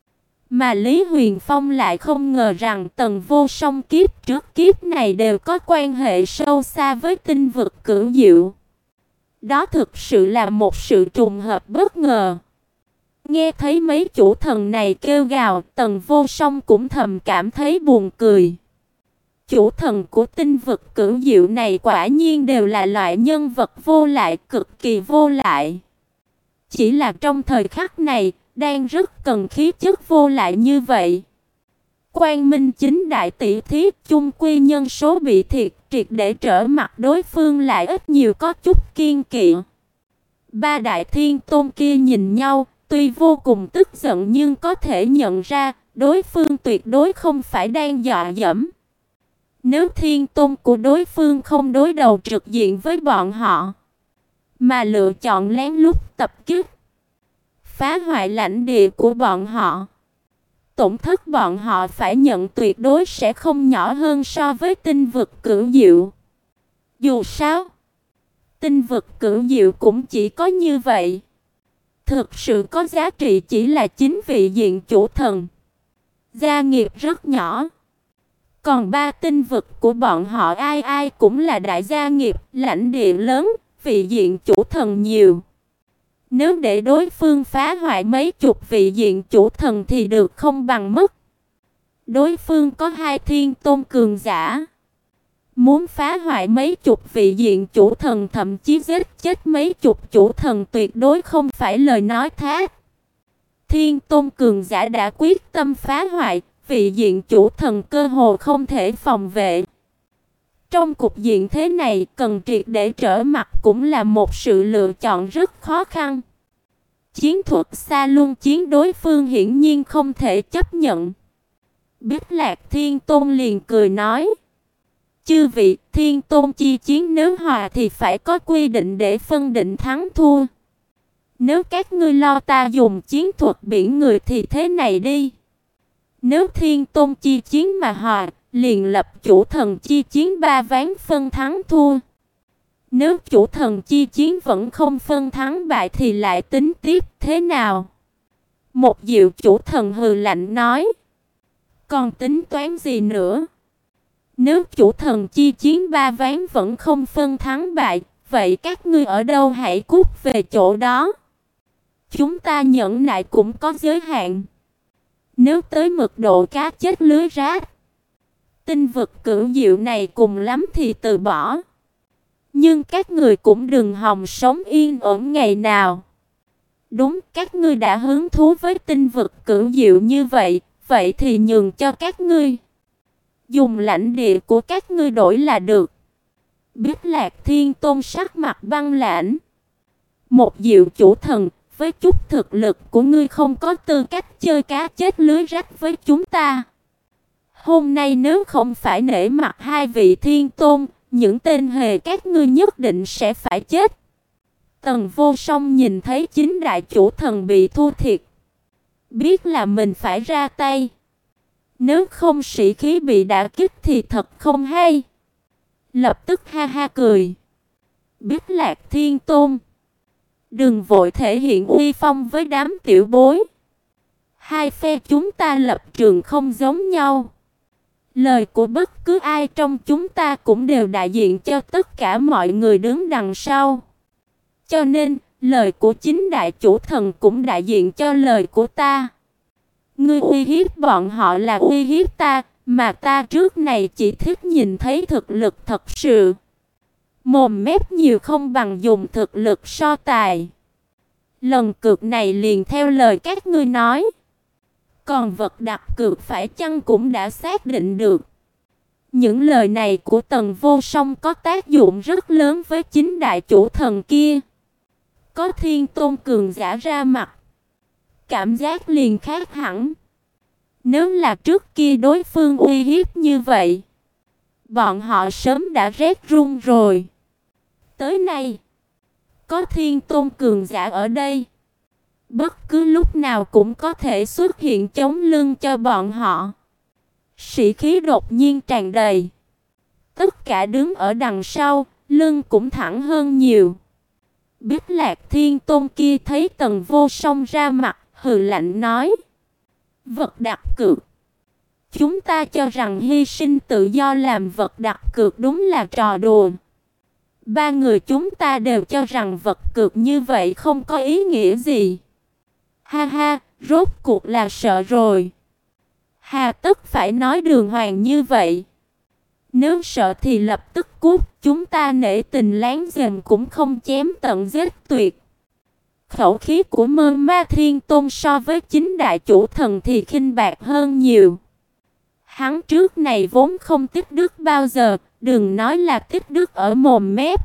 Mà Lý Huyền Phong lại không ngờ rằng Tần Vô Song kiếp trước kiếp này đều có quan hệ sâu xa với tinh vực cửu diệu. Đó thực sự là một sự trùng hợp bất ngờ. Nghe thấy mấy chủ thần này kêu gào, Tần Vô Song cũng thầm cảm thấy buồn cười. Chủ thần của tinh vực cửu diệu này quả nhiên đều là loại nhân vật vô lại, cực kỳ vô lại. Chỉ là trong thời khắc này, đang rất cần khí chất vô lại như vậy. Quang Minh chính đại tỷ thí, chung quy nhân số bị thiệt, triệt để trở mặt đối phương lại ít nhiều có chút kiên kỵ. Ba đại thiên tôn kia nhìn nhau, tuy vô cùng tức giận nhưng có thể nhận ra, đối phương tuyệt đối không phải đang dọa dẫm. Nếu thiên tôn của đối phương không đối đầu trực diện với bọn họ, mà lựa chọn lén lút tập kích, phá hoại lãnh địa của bọn họ, tổn thất bọn họ phải nhận tuyệt đối sẽ không nhỏ hơn so với tinh vực cửu diệu. Dù sao, tinh vực cửu diệu cũng chỉ có như vậy. Thực sự có giá trị chỉ là chín vị diện chủ thần, gia nghiệp rất nhỏ. Còn ba tinh vực của bọn họ ai ai cũng là đại gia nghiệp, lãnh địa lớn, vị diện chủ thần nhiều. Nếu để đối phương phá hoại mấy chục vị diện chủ thần thì được không bằng mất. Đối phương có hai thiên tôn cường giả, muốn phá hoại mấy chục vị diện chủ thần, thậm chí giết chết mấy chục chủ thần tuyệt đối không phải lời nói thác. Thiên tôn cường giả đã quyết tâm phá hoại, vị diện chủ thần cơ hồ không thể phòng vệ. Trong cục diện thế này, cần triệt để trở mặt cũng là một sự lựa chọn rất khó khăn. Chiến thuật xa luân chiến đối phương hiển nhiên không thể chấp nhận. Bích Lạc Thiên Tôn liền cười nói: chư vị, Thiên Tôn chi chiến nếu hòa thì phải có quy định để phân định thắng thua. Nếu các ngươi lo ta dùng chiến thuật biển người thì thế này đi. Nếu Thiên Tôn chi chiến mà hòa, liền lập chủ thần chi chiến ba ván phân thắng thua. Nếu chủ thần chi chiến vẫn không phân thắng bại thì lại tính tiếp, thế nào? Một Diệu chủ thần hừ lạnh nói. Còn tính toán gì nữa? Nếu chủ thần chi chiến ba ván vẫn không phân thắng bại, vậy các ngươi ở đâu hãy cút về chỗ đó. Chúng ta nhẫn nại cũng có giới hạn. Nếu tới mực độ cá chết lưới rách, tinh vực cửu diệu này cùng lắm thì từ bỏ. Nhưng các người cũng đừng hòng sống yên ổn ngày nào. Đúng, các ngươi đã hứng thú với tinh vực cửu diệu như vậy, vậy thì nhường cho các ngươi. Dùng lãnh địa của các ngươi đổi là được. Biết Lạc Thiên Tôn sắc mặt băng lãnh. Một Diệu chủ thần, với chút thực lực của ngươi không có tư cách chơi cá chết lưới rách với chúng ta. Hôm nay nếu không phải nể mặt hai vị Thiên Tôn, những tên hề các ngươi nhất định sẽ phải chết. Tần Vô Song nhìn thấy chính đại chủ thần bị thua thiệt, biết là mình phải ra tay. Nếu không sĩ khí bị đả kích thì thật không hay. Lập tức ha ha cười. Biết Lạc Thiên Tôn, đừng vội thể hiện uy phong với đám tiểu bối. Hai phe chúng ta lập trường không giống nhau. Lời của bất cứ ai trong chúng ta cũng đều đại diện cho tất cả mọi người đứng đằng sau. Cho nên, lời của chính đại chủ thần cũng đại diện cho lời của ta. Ngươi uy hiếp bọn họ là uy hiếp ta, mà ta trước này chỉ thích nhìn thấy thực lực thật sự. Mồm mép nhiều không bằng dùng thực lực so tài. Lần cược này liền theo lời các ngươi nói. Còn vật đặt cược phải chăng cũng đã xác định được. Những lời này của Tần Vô Song có tác dụng rất lớn với chính đại chủ thần kia. Có Thiên Tôn cường giả ra mặt, cảm giác liền khác hẳn. Nếu là trước kia đối phương uy hiếp như vậy, bọn họ sớm đã rét run rồi. Tới nay, có Thiên Tôn cường giả ở đây, bất cứ lúc nào cũng có thể xuất hiện chống lưng cho bọn họ. Sĩ khí đột nhiên tràn đầy. Tất cả đứng ở đằng sau, lưng cũng thẳng hơn nhiều. Biết Lạc Thiên Tôn kia thấy Tần Vô Song ra mặt, hừ lạnh nói. Vật đặt cược. Chúng ta cho rằng hy sinh tự do làm vật đặt cược đúng là trò đùa. Ba người chúng ta đều cho rằng vật cược như vậy không có ý nghĩa gì. Ha ha, rốt cuộc là sợ rồi. Hà tất phải nói đường hoàng như vậy. Nếu sợ thì lập tức cút, chúng ta nể tình láng giềng cũng không chém tận giết tuyệt. Khẩu khí của Mơ Ma Thiên Tôn so với chính đại chủ thần thì khinh bạc hơn nhiều. Hắn trước này vốn không tích đức bao giờ, đừng nói là tích đức ở mồm mép.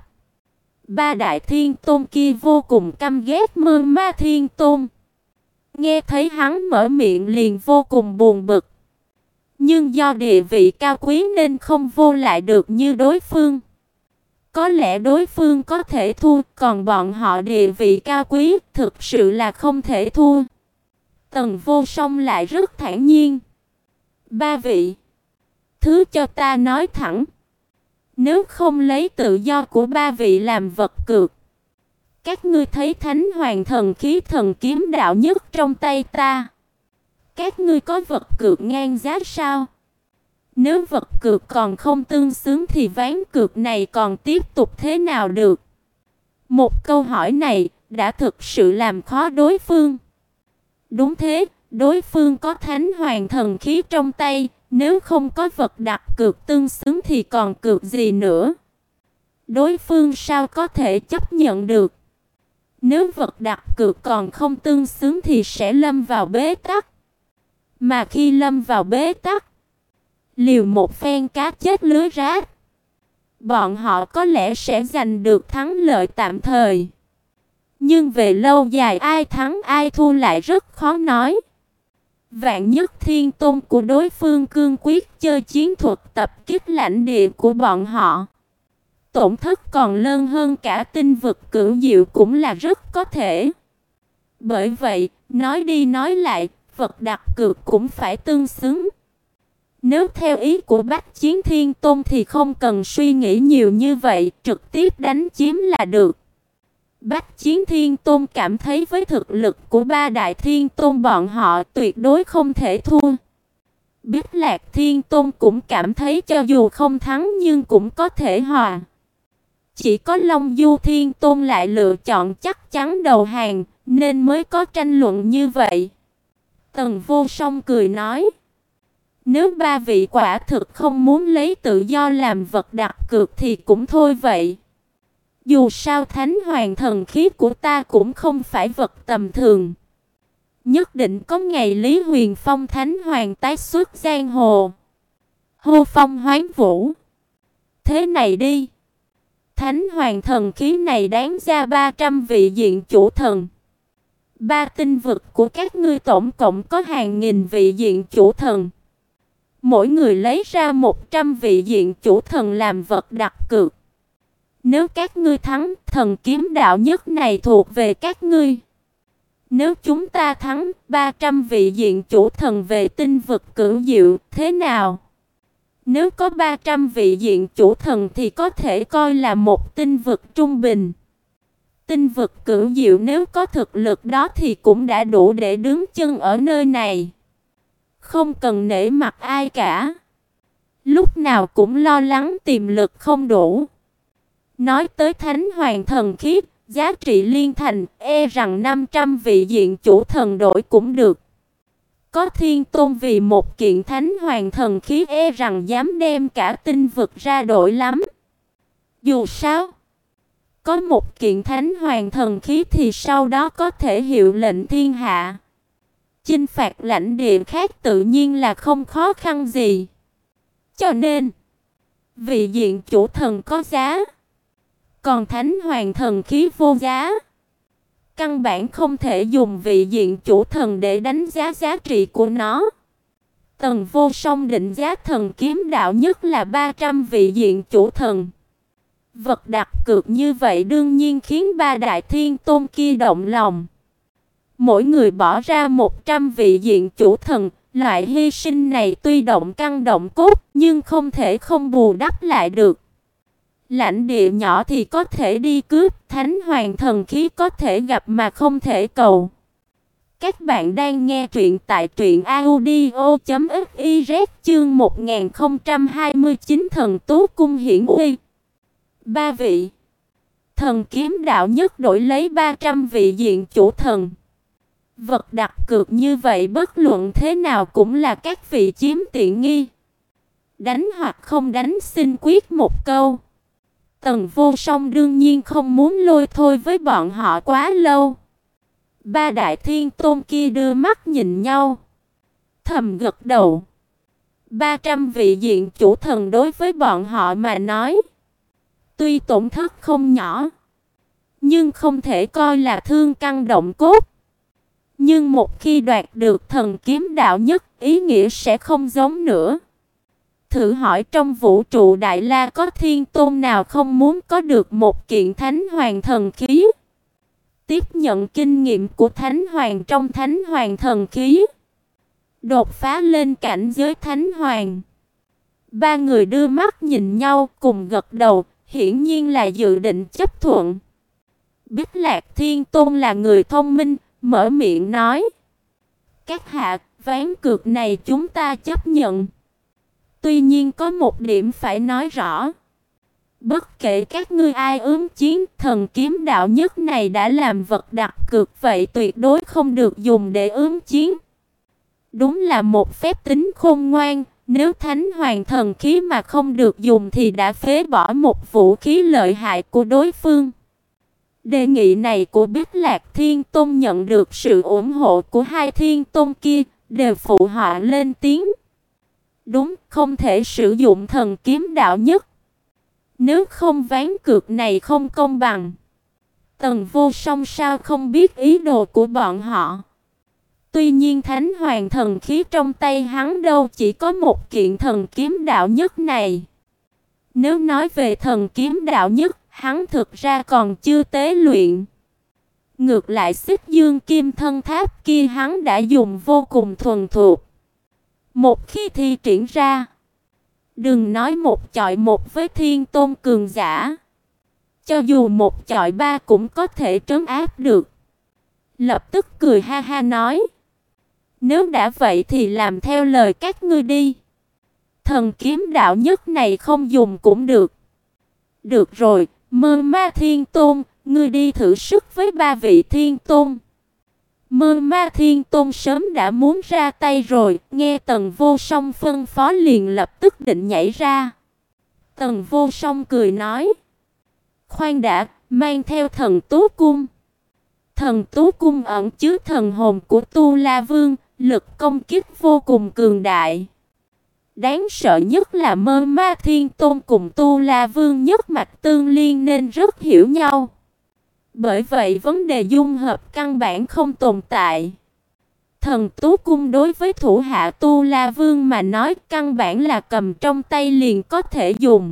Ba đại thiên tôn kia vô cùng căm ghét Mơ Ma Thiên Tôn. Nghe thấy hắn mở miệng liền vô cùng buồn bực. Nhưng do địa vị cao quý nên không vô lại được như đối phương. Có lẽ đối phương có thể thua, còn bọn họ địa vị cao quý, thực sự là không thể thua. Tần Vô Song lại rất thản nhiên. Ba vị, thứ cho ta nói thẳng. Nếu không lấy tự do của ba vị làm vật cược, các ngươi thấy Thánh Hoàng thần khí thần kiếm đạo nhất trong tay ta, các ngươi có vật cược ngang giá sao? Nếu vật cược còn không tương xứng thì ván cược này còn tiếp tục thế nào được? Một câu hỏi này đã thực sự làm khó đối phương. Đúng thế, đối phương có Thánh Hoàng thần khí trong tay, nếu không có vật đặt cược tương xứng thì còn cược gì nữa? Đối phương sao có thể chấp nhận được? Nếu vật đặt cược còn không tương xứng thì sẽ lâm vào bế tắc. Mà khi lâm vào bế tắc, liều một phen cá chết lưới rách, bọn họ có lẽ sẽ giành được thắng lợi tạm thời. Nhưng về lâu dài ai thắng ai thua lại rất khó nói. Vạn nhất Thiên Tôn của đối phương cương quyết chơi chiến thuật tập kích lãnh địa của bọn họ, tổn thất còn lớn hơn cả tinh vực cửu diệu cũng là rất có thể. Bởi vậy, nói đi nói lại, vật đặt cược cũng phải tương xứng. Nếu theo ý của Bách Chiến Thiên Tôn thì không cần suy nghĩ nhiều như vậy, trực tiếp đánh chiếm là được. Bách Chiến Thiên Tôn cảm thấy với thực lực của ba đại thiên tôn bọn họ tuyệt đối không thể thua. Bích Lạc Thiên Tôn cũng cảm thấy cho dù không thắng nhưng cũng có thể hòa. Chỉ có Long Du Thiên Tôn lại lựa chọn chắc chắn đầu hàng, nên mới có tranh luận như vậy. Tần Vô Song cười nói, nếu ba vị quả thực không muốn lấy tự do làm vật đặt cược thì cũng thôi vậy. Dù sao Thánh Hoàng thần khí của ta cũng không phải vật tầm thường. Nhất định có ngày Lý Huyền Phong Thánh Hoàng tái xuất giang hồ. Hô phong hoán vũ. Thế này đi. Thánh Hoàng thần khí này đáng ra ba trăm vị diện chủ thần. Ba tinh vực của các ngươi tổng cộng có hàng nghìn vị diện chủ thần. Mỗi người lấy ra một trăm vị diện chủ thần làm vật đặt cược. Nếu các ngươi thắng, thần kiếm đạo nhất này thuộc về các ngươi. Nếu chúng ta thắng, ba trăm vị diện chủ thần về tinh vực cửu diệu, thế nào? Nếu có ba trăm vị diện chủ thần thì có thể coi là một tinh vực trung bình. Tinh vực cửu diệu nếu có thực lực đó thì cũng đã đủ để đứng chân ở nơi này. Không cần nể mặt ai cả. Lúc nào cũng lo lắng tiềm lực không đủ. Nói tới Thánh Hoàng thần khí, giá trị liên thành, e rằng năm trăm vị diện chủ thần đổi cũng được. Có Thiên Tôn vì một kiện Thánh Hoàng thần khí e rằng dám đem cả tinh vực ra đổi lắm. Dù sao, có một kiện Thánh Hoàng thần khí thì sau đó có thể hiệu lệnh thiên hạ. Chinh phạt lãnh địa khác tự nhiên là không khó khăn gì. Cho nên, vị diện chủ thần có giá. Còn Thánh Hoàng thần khí vô giá. Căn bản không thể dùng vị diện chủ thần để đánh giá giá trị của nó. Tần Vô Song định giá thần kiếm đạo nhất là ba trăm vị diện chủ thần. Vật đặt cược như vậy đương nhiên khiến ba đại thiên tôn kia động lòng. Mỗi người bỏ ra một trăm vị diện chủ thần, loại hy sinh này tuy động căn động cốt nhưng không thể không bù đắp lại được. Lãnh địa nhỏ thì có thể đi cướp, Thánh Hoàng thần khí có thể gặp mà không thể cầu. Các bạn đang nghe truyện tại truyện audio chấm fiz chương một nghìn không trăm hai mươi chín Thần Tú Cung hiển uy. Ba vị thần kiếm đạo nhất đổi lấy ba trăm vị diện chủ thần. Vật đặt cược như vậy bất luận thế nào cũng là các vị chiếm tiện nghi. Đánh hoặc không đánh xin quyết một câu. Tần Vô Song đương nhiên không muốn lôi thôi với bọn họ quá lâu. Ba đại thiên tôn kia đưa mắt nhìn nhau, thầm gật đầu. ba trăm vị diện chủ thần đối với bọn họ mà nói, tuy tổn thất không nhỏ, nhưng không thể coi là thương căn động cốt. Nhưng một khi đoạt được thần kiếm đạo nhất, ý nghĩa sẽ không giống nữa. Thử hỏi trong vũ trụ Đại La có thiên tôn nào không muốn có được một kiện Thánh Hoàng thần khí? Tiếp nhận kinh nghiệm của Thánh Hoàng trong Thánh Hoàng thần khí, đột phá lên cảnh giới Thánh Hoàng. Ba người đưa mắt nhìn nhau cùng gật đầu, hiển nhiên là dự định chấp thuận. Bích Lạc Thiên Tôn là người thông minh, mở miệng nói: các hạ, ván cược này chúng ta chấp nhận. Tuy nhiên có một điểm phải nói rõ. Bất kể các ngươi ai ứng chiến, thần kiếm đạo nhất này đã làm vật đặt cược vậy tuyệt đối không được dùng để ứng chiến. Đúng là một phép tính khôn ngoan, nếu Thánh Hoàng thần khí mà không được dùng thì đã phế bỏ một vũ khí lợi hại của đối phương. Đề nghị này của Bích Lạc Thiên Tôn nhận được sự ủng hộ của hai thiên tôn kia, đều phụ họa lên tiếng. Đúng, không thể sử dụng thần kiếm đạo nhất. Nếu không ván cược này không công bằng. Tần Vô Song sao không biết ý đồ của bọn họ. Tuy nhiên Thánh Hoàng thần khí trong tay hắn đâu chỉ có một kiện thần kiếm đạo nhất này. Nếu nói về thần kiếm đạo nhất, hắn thực ra còn chưa tế luyện. Ngược lại Xích Dương Kim Thân Tháp kia hắn đã dùng vô cùng thuần thục. Một khi thi triển ra, đừng nói một chọi một với thiên tôn cường giả, cho dù một chọi ba cũng có thể trấn áp được. Lập tức cười ha ha nói: "Nếu đã vậy thì làm theo lời các ngươi đi. Thần kiếm đạo nhất này không dùng cũng được." "Được rồi, Mơ Ma Thiên Tôn, ngươi đi thử sức với ba vị Thiên Tôn." Mơ Ma Thiên Tôn sớm đã muốn ra tay rồi, nghe Tần Vô Song phân phó liền lập tức định nhảy ra. Tần Vô Song cười nói: "Khoan đã, mang theo Thần Tú Cung." Thần Tú Cung ẩn chứa thần hồn của Tu La Vương, lực công kích vô cùng cường đại. Đáng sợ nhất là Mơ Ma Thiên Tôn cùng Tu La Vương nhất mạch tương liên nên rất hiểu nhau. Bởi vậy vấn đề dung hợp căn bản không tồn tại. Thần Tú Cung đối với thủ hạ Tu La Vương mà nói căn bản là cầm trong tay liền có thể dùng.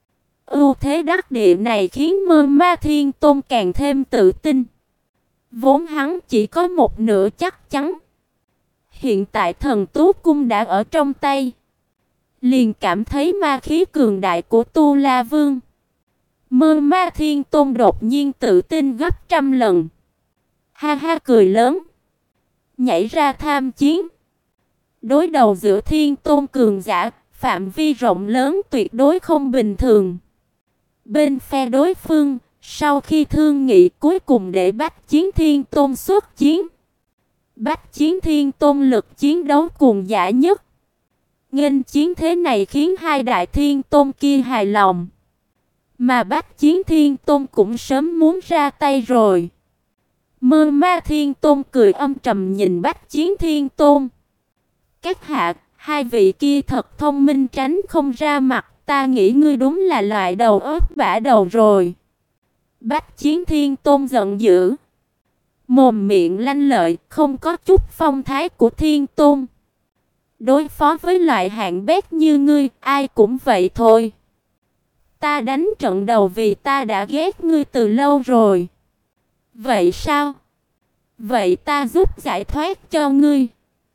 Ưu thế đắc địa này khiến Mơ Ma Thiên Tôn càng thêm tự tin. Vốn hắn chỉ có một nửa chắc chắn. Hiện tại Thần Tú Cung đã ở trong tay, liền cảm thấy ma khí cường đại của Tu La Vương. Mơ Ma Thiên Tôn đột nhiên tự tin gấp trăm lần. Ha ha cười lớn, nhảy ra tham chiến. Đối đầu giữa Thiên Tôn cường giả, phạm vi rộng lớn tuyệt đối không bình thường. Bên phe đối phương, sau khi thương nghị cuối cùng để Bách Chiến Thiên Tôn xuất chiến. Bách Chiến Thiên Tôn lực chiến đấu cuồng dã nhất. Nghênh chiến thế này khiến hai đại thiên tôn kia hài lòng. Mà Bách Chiến Thiên Tôn cũng sớm muốn ra tay rồi. Mơ Ma Thiên Tôn cười âm trầm nhìn Bách Chiến Thiên Tôn. "Các hạ, hai vị kia thật thông minh tránh không ra mặt, ta nghĩ ngươi đúng là loại đầu óc bã đầu rồi." Bách Chiến Thiên Tôn giận dữ, mồm miệng lanh lợi, không có chút phong thái của Thiên Tôn. "Đối phó với loại hạng bét như ngươi, ai cũng vậy thôi. Ta đánh trận đầu vì ta đã ghét ngươi từ lâu rồi." "Vậy sao? Vậy ta giúp giải thoát cho ngươi."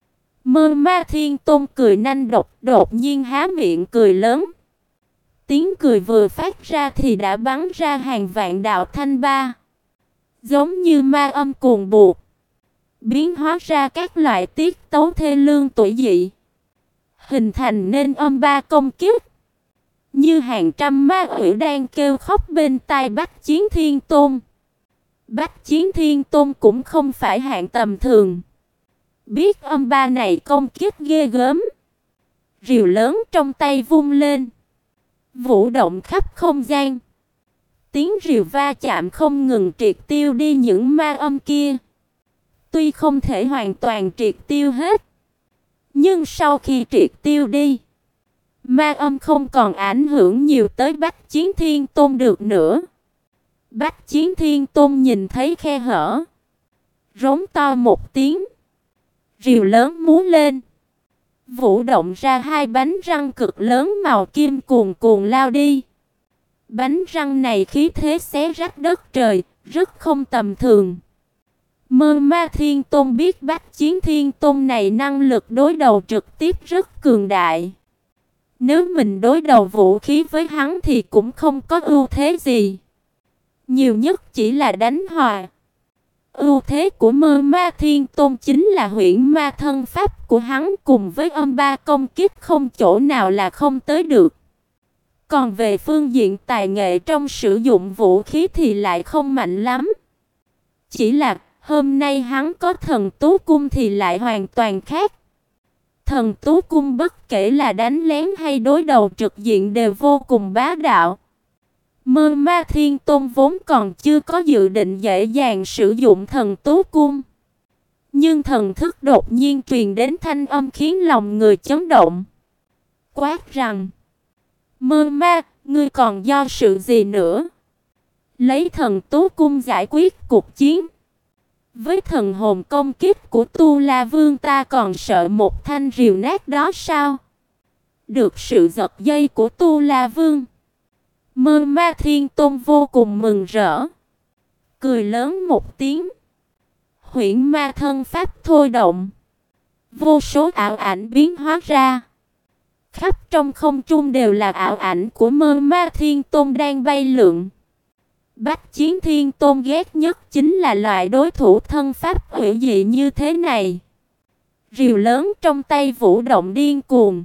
Mơ Ma Thiên Tôn cười nanh độc, đột nhiên há miệng cười lớn. Tiếng cười vừa phát ra thì đã bắn ra hàng vạn đạo thanh ba, giống như ma âm cuồng buộc, biến hóa ra các loại tiết tấu thê lương tủi dị, hình thành nên âm ba công kích. Như hàng trăm ma quỷ đang kêu khóc bên tai Bách Chiến Thiên Tôn. Bách Chiến Thiên Tôn cũng không phải hạng tầm thường, biết âm ba này công kích ghê gớm. Rìu lớn trong tay vung lên, vũ động khắp không gian. Tiếng rìu va chạm không ngừng triệt tiêu đi những ma âm kia. Tuy không thể hoàn toàn triệt tiêu hết, nhưng sau khi triệt tiêu đi, ma âm không còn ảnh hưởng nhiều tới Bách Chiến Thiên Tôn được nữa. Bách Chiến Thiên Tôn nhìn thấy khe hở, rống to một tiếng, rìu lớn múa lên, vũ động ra hai bánh răng cực lớn màu kim cuồn cuộn lao đi. Bánh răng này khí thế xé rách đất trời, rất không tầm thường. Mơ Ma Thiên Tôn biết Bách Chiến Thiên Tôn này năng lực đối đầu trực tiếp rất cường đại. Nếu mình đối đầu vũ khí với hắn thì cũng không có ưu thế gì, nhiều nhất chỉ là đánh hòa. Ưu thế của Mơ Ma Thiên Tôn chính là huyễn ma thân pháp của hắn cùng với âm ba công kích không chỗ nào là không tới được. Còn về phương diện tài nghệ trong sử dụng vũ khí thì lại không mạnh lắm. Chỉ là hôm nay hắn có Thần Tú Cung thì lại hoàn toàn khác. Thần Tú Cung bất kể là đánh lén hay đối đầu trực diện đều vô cùng bá đạo. Mơ Ma Thiên Tôn vốn còn chưa có dự định dễ dàng sử dụng Thần Tú Cung, nhưng thần thức đột nhiên truyền đến thanh âm khiến lòng người chấn động. Quát rằng: "Mơ Ma, ngươi còn do sự gì nữa? Lấy Thần Tú Cung giải quyết cuộc chiến. Với thần hồn công kích của Tu La Vương ta còn sợ một thanh rìu nát đó sao?" Được sự giật dây của Tu La Vương, Mơ Ma Thiên Tôn vô cùng mừng rỡ, cười lớn một tiếng. Huyễn ma thân pháp thôi động, vô số ảo ảnh biến hóa ra. Khắp trong không trung đều là ảo ảnh của Mơ Ma Thiên Tôn đang bay lượn. Bách Chiến Thiên Tôn ghét nhất chính là loại đối thủ thân pháp hủy dị như thế này. Rìu lớn trong tay vũ động điên cuồng.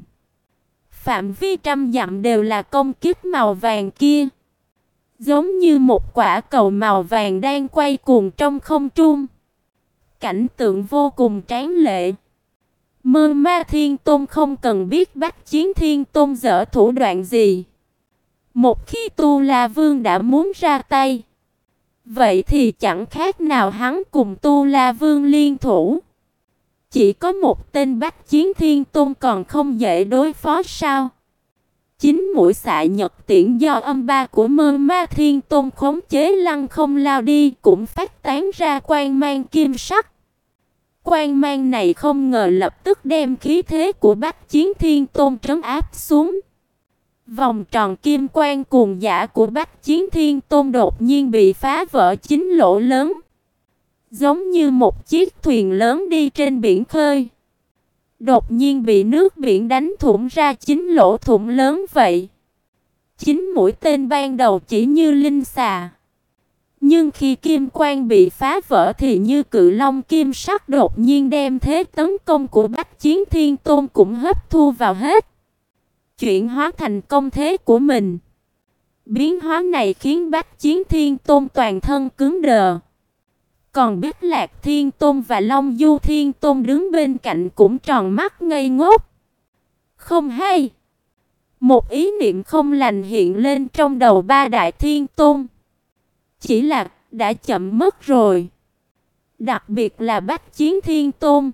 Phạm vi trăm dặm đều là công kích màu vàng kia. Giống như một quả cầu màu vàng đang quay cuồng trong không trung. Cảnh tượng vô cùng tráng lệ. Mơ Ma Thiên Tôn không cần biết Bách Chiến Thiên Tôn dở thủ đoạn gì. Một khi Tu La Vương đã muốn ra tay, vậy thì chẳng khác nào hắn cùng Tu La Vương liên thủ. Chỉ có một tên Bách Chiến Thiên Tôn còn không dễ đối phó sao? Chính mũi xạ nhật tiễn do âm ba của Mơ Ma Thiên Tôn khống chế lăng không lao đi cũng phát tán ra quang mang kim sắc. Quang mang này không ngờ lập tức đem khí thế của Bách Chiến Thiên Tôn trấn áp xuống. Vòng tròn kim quang cuồng dã của Bách Chiến Thiên Tôn đột nhiên bị phá vỡ chín lỗ lớn. Giống như một chiếc thuyền lớn đi trên biển khơi. Đột nhiên bị nước biển đánh thủng ra chín lỗ thủng lớn vậy. Chín mũi tên ban đầu chỉ như linh xà. Nhưng khi kim quang bị phá vỡ thì như cự long kim sắc đột nhiên đem thế tấn công của Bách Chiến Thiên Tôn cũng hấp thu vào hết. Chuyển hóa thành công thế của mình. Biến hóa này khiến Bách Chiến Thiên Tôn toàn thân cứng đờ. Còn Bích Lạc Thiên Tôn và Long Du Thiên Tôn đứng bên cạnh cũng tròn mắt ngây ngốc. Không hay. Một ý niệm không lành hiện lên trong đầu ba đại thiên tôn. Chỉ là đã chậm mất rồi. Đặc biệt là Bách Chiến Thiên Tôn.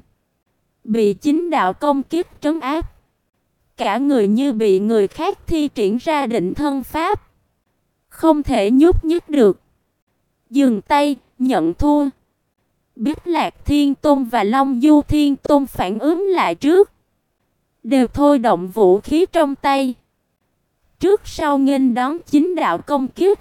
Bị chính đạo công kích trấn áp. Cả người như bị người khác thi triển ra định thân pháp. Không thể nhúc nhích được. Dừng tay, nhận thua. Bích Lạc Thiên Tôn và Long Du Thiên Tôn phản ứng lại trước. Đều thôi động vũ khí trong tay. Trước sau nghênh đón chính đạo công kích.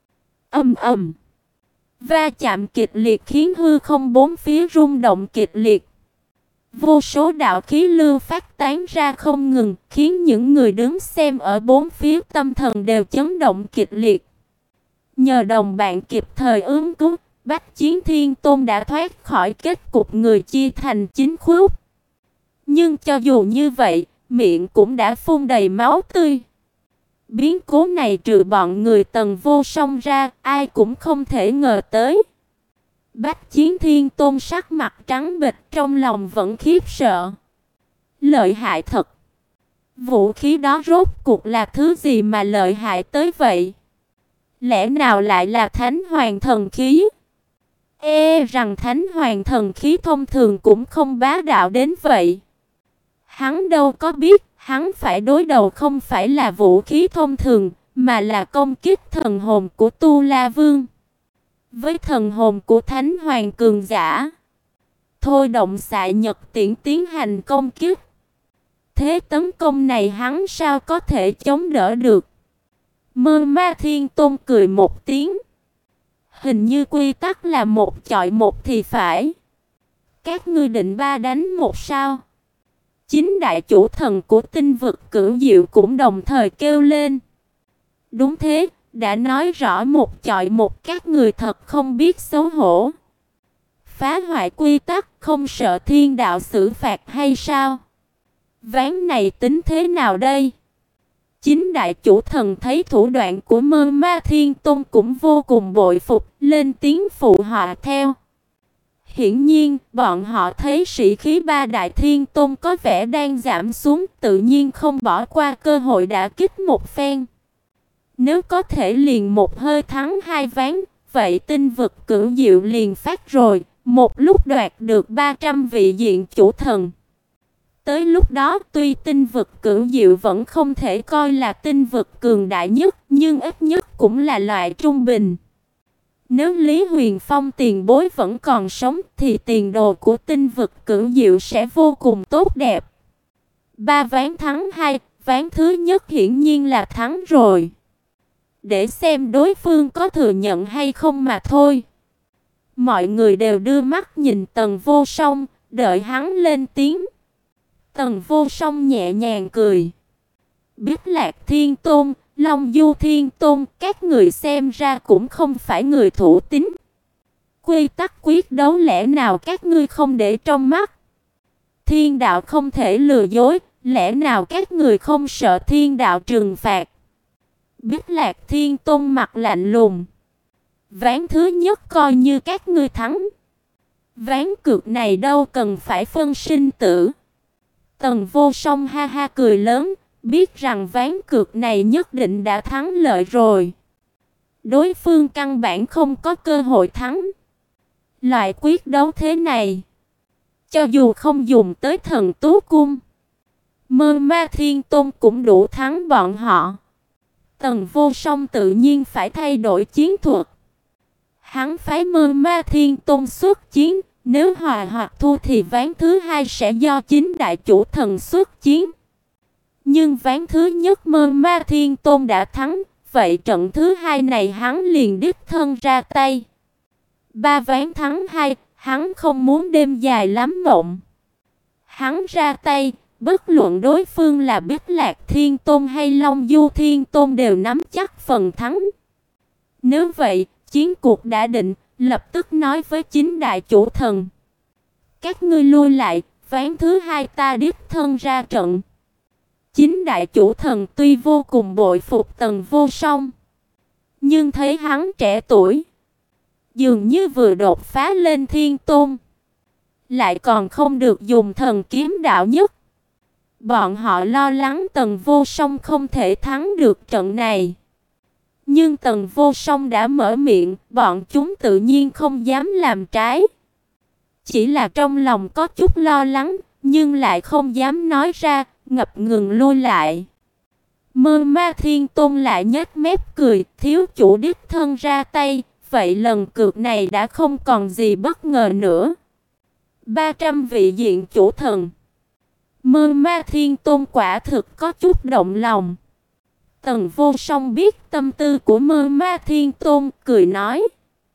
Ầm ầm. Va chạm kịch liệt khiến hư không bốn phía rung động kịch liệt. Vô số đạo khí lưu phát tán ra không ngừng, khiến những người đứng xem ở bốn phía tâm thần đều chấn động kịch liệt. Nhờ đồng bạn kịp thời ứng cứu, Bách Chiến Thiên Tôn đã thoát khỏi kết cục người chia thành chín khúc. Nhưng cho dù như vậy, miệng cũng đã phun đầy máu tươi. Biến cố này trừ bọn người Tần Vô Song ra, ai cũng không thể ngờ tới. Bách Chiến Thiên Tôn sắc mặt trắng bệch, trong lòng vẫn khiếp sợ. Lợi hại thật. Vũ khí đó rốt cuộc là thứ gì mà lợi hại tới vậy? Lẽ nào lại là Thánh Hoàng thần khí? E rằng Thánh Hoàng thần khí thông thường cũng không bá đạo đến vậy. Hắn đâu có biết, hắn phải đối đầu không phải là vũ khí thông thường, mà là công kích thần hồn của Tu La Vương. Với thần hồn của Thánh Hoàng cường giả, thôi động xạ nhật tiễn tiến hành công kích. Thế tấn công này hắn sao có thể chống đỡ được? Mơ Ma Thiên Tôn cười một tiếng. Hình như quy tắc là một chọi một thì phải. Các ngươi định ba đánh một sao? Chính đại chủ thần của tinh vực Cửu Diệu cũng đồng thời kêu lên. Đúng thế, đã nói rõ một chọi một, các người thật không biết xấu hổ. Phá hoại quy tắc, không sợ thiên đạo xử phạt hay sao? Ván này tính thế nào đây? Chính đại chủ thần thấy thủ đoạn của Mơ Ma Thiên Tôn cũng vô cùng bội phục, lên tiếng phụ họa theo. Hiển nhiên, bọn họ thấy sĩ khí ba đại thiên tôn có vẻ đang giảm xuống, tự nhiên không bỏ qua cơ hội đả kích một phen. Nếu có thể liền một hơi thắng hai ván, vậy tinh vực Cửu Diệu liền phát rồi, một lúc đoạt được ba trăm vị diện chủ thần. Tới lúc đó, tuy tinh vực Cửu Diệu vẫn không thể coi là tinh vực cường đại nhất, nhưng ít nhất cũng là loại trung bình. Nếu Lý Huyền Phong tiền bối vẫn còn sống thì tiền đồ của tinh vực Cửu Diệu sẽ vô cùng tốt đẹp. Ba ván thắng hai, ván thứ nhất hiển nhiên là thắng rồi. Để xem đối phương có thừa nhận hay không mà thôi. Mọi người đều đưa mắt nhìn Tần Vô Song, đợi hắn lên tiếng. Tần Vô Song nhẹ nhàng cười. Bích Lạc Thiên Tôn, Long Du Thiên Tôn, các người xem ra cũng không phải người thủ tín. Quy tắc quyết đấu lẽ nào các ngươi không để trong mắt? Thiên đạo không thể lừa dối, lẽ nào các người không sợ thiên đạo trừng phạt? Bích Lạc Thiên Tôn mặt lạnh lùng. Ván thứ nhất coi như các ngươi thắng. Ván cược này đâu cần phải phân sinh tử. Tần Vô Song ha ha cười lớn, biết rằng ván cược này nhất định đã thắng lợi rồi. Đối phương căn bản không có cơ hội thắng. Loại quyết đấu thế này, cho dù không dùng tới Thần Tú Cung, Mơ Ma Thiên Tôn cũng đủ thắng bọn họ. Tần Vô Song tự nhiên phải thay đổi chiến thuật. Hắn phái Mơ Ma Thiên Tôn xuất chiến, nếu hòa hoặc thua thì ván thứ hai sẽ do chính đại chủ thần xuất chiến. Nhưng ván thứ nhất Mơ Ma Thiên Tôn đã thắng, vậy trận thứ hai này hắn liền đích thân ra tay. Ba ván thắng hai, hắn không muốn đêm dài lắm mộng. Hắn ra tay, bất luận đối phương là Bích Lạc Thiên Tôn hay Long Du Thiên Tôn đều nắm chắc phần thắng. Nếu vậy, chiến cuộc đã định, lập tức nói với chính đại chủ thần. Các ngươi lui lại, ván thứ hai ta đích thân ra trận. Chính đại chủ thần tuy vô cùng bội phục Tần Vô Song, nhưng thấy hắn trẻ tuổi, dường như vừa đột phá lên thiên tôn, lại còn không được dùng thần kiếm đạo nhất. Bọn họ lo lắng Tần Vô Song không thể thắng được trận này. Nhưng Tần Vô Song đã mở miệng, bọn chúng tự nhiên không dám làm trái. Chỉ là trong lòng có chút lo lắng, nhưng lại không dám nói ra, ngập ngừng lui lại. Mơ Ma Thiên Tôn lại nhếch mép cười, thiếu chủ đích thân ra tay, vậy lần cược này đã không còn gì bất ngờ nữa. ba trăm vị diện chủ thần. Mơ Ma Thiên Tôn quả thực có chút động lòng. Tần Vô Song biết tâm tư của Mơ Ma Thiên Tôn, cười nói: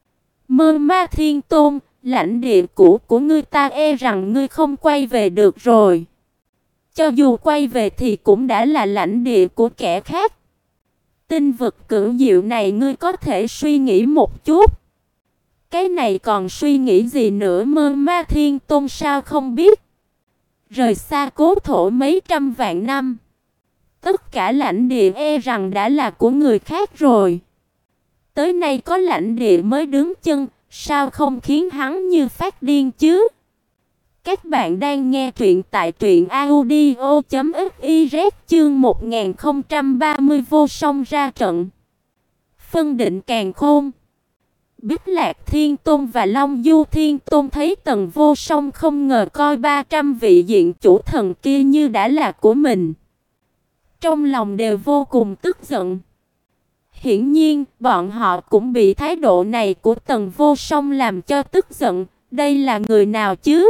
Mơ Ma Thiên Tôn, lãnh địa cũ của ngươi ta e rằng ngươi không quay về được rồi. Cho dù quay về thì cũng đã là lãnh địa của kẻ khác. Tinh vực cửu diệu này ngươi có thể suy nghĩ một chút. Cái này còn suy nghĩ gì nữa? Mơ Ma Thiên Tôn sao không biết. Rời xa cố thổ mấy trăm vạn năm, tất cả lãnh địa e rằng đã là của người khác rồi. Tới nay có lãnh địa mới đứng chân, sao không khiến hắn như phát điên chứ? Các bạn đang nghe truyện tại truyện audio chấm fiz chương một nghìn không trăm ba mươi Vô Song ra trận. Phân định càn khôn. Bích Lạc Thiên Tôn và Long Du Thiên Tôn thấy Tần Vô Song không ngờ coi ba trăm vị diện chủ thần kia như đã là của mình, trong lòng đều vô cùng tức giận. Hiển nhiên, bọn họ cũng bị thái độ này của Tần Vô Song làm cho tức giận. Đây là người nào chứ?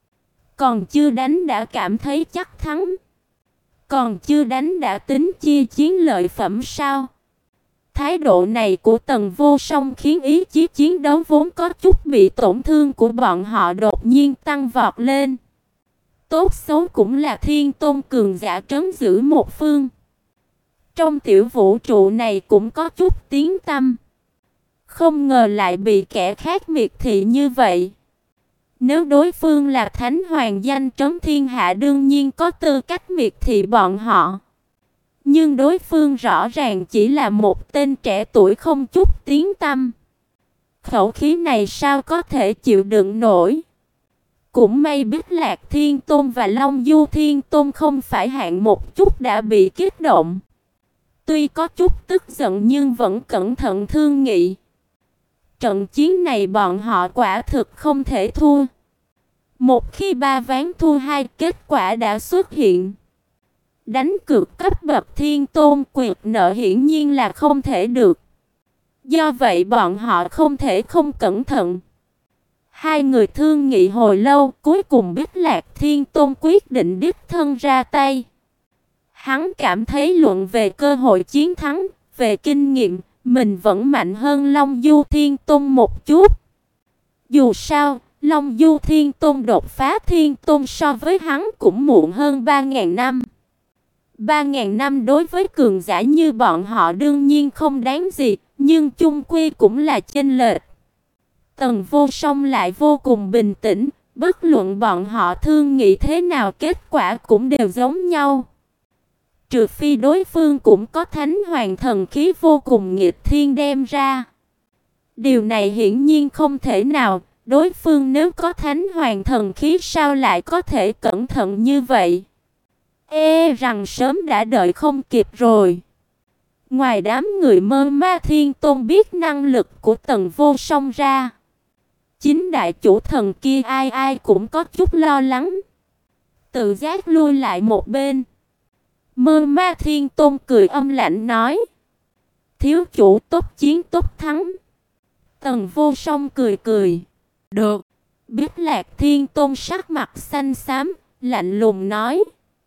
Còn chưa đánh đã cảm thấy chắc thắng. Còn chưa đánh đã tính chia chiến lợi phẩm sao? Thái độ này của Tần Vô Song khiến ý chí chiến đấu vốn có chút bị tổn thương của bọn họ đột nhiên tăng vọt lên. Tốt xấu cũng là thiên tôn cường giả trấn giữ một phương. Trong tiểu vũ trụ này cũng có chút tiếng tăm. Không ngờ lại bị kẻ khác miệt thị như vậy. Nếu đối phương là thánh hoàng danh trấn thiên hạ đương nhiên có tư cách miệt thị bọn họ. Nhưng đối phương rõ ràng chỉ là một tên trẻ tuổi không chút tiếng tăm. Khẩu khí này sao có thể chịu đựng nổi? Cũng may Bích Lạc Thiên Tôn và Long Du Thiên Tôn không phải hạng một chút đã bị kích động. Tuy có chút tức giận nhưng vẫn cẩn thận thương nghị. Trận chiến này bọn họ quả thực không thể thua. Một khi ba ván thua hai, kết quả đã xuất hiện. Đánh cược cấp bậc thiên tôn quyệt nợ hiển nhiên là không thể được. Do vậy bọn họ không thể không cẩn thận. Hai người thương nghị hồi lâu, cuối cùng Bích Lạc Thiên Tôn quyết định đích thân ra tay. Hắn cảm thấy luận về cơ hội chiến thắng, về kinh nghiệm, mình vẫn mạnh hơn Long Du Thiên Tôn một chút. Dù sao, Long Du Thiên Tôn đột phá Thiên Tôn so với hắn cũng muộn hơn ba ngàn năm. Ba ngàn năm đối với cường giả như bọn họ đương nhiên không đáng gì, nhưng chung quy cũng là chênh lệch. Tần Vô Song lại vô cùng bình tĩnh, bất luận bọn họ thương nghị thế nào kết quả cũng đều giống nhau. Trừ phi đối phương cũng có thánh hoàng thần khí vô cùng nghịch thiên đem ra. Điều này hiển nhiên không thể nào, đối phương nếu có thánh hoàng thần khí sao lại có thể cẩn thận như vậy? E rằng sớm đã đợi không kịp rồi. Ngoài đám người Mơ Ma Thiên Tôn biết năng lực của Tần Vô Song ra, chính đại chủ thần kia ai ai cũng có chút lo lắng, tự giác lui lại một bên. Mơ Ma Thiên Tôn cười âm lạnh nói: thiếu chủ tốt chiến tốt thắng. Tần Vô Song cười cười: được. Biết Lạc Thiên Tôn sắc mặt xanh xám, lạnh lùng nói: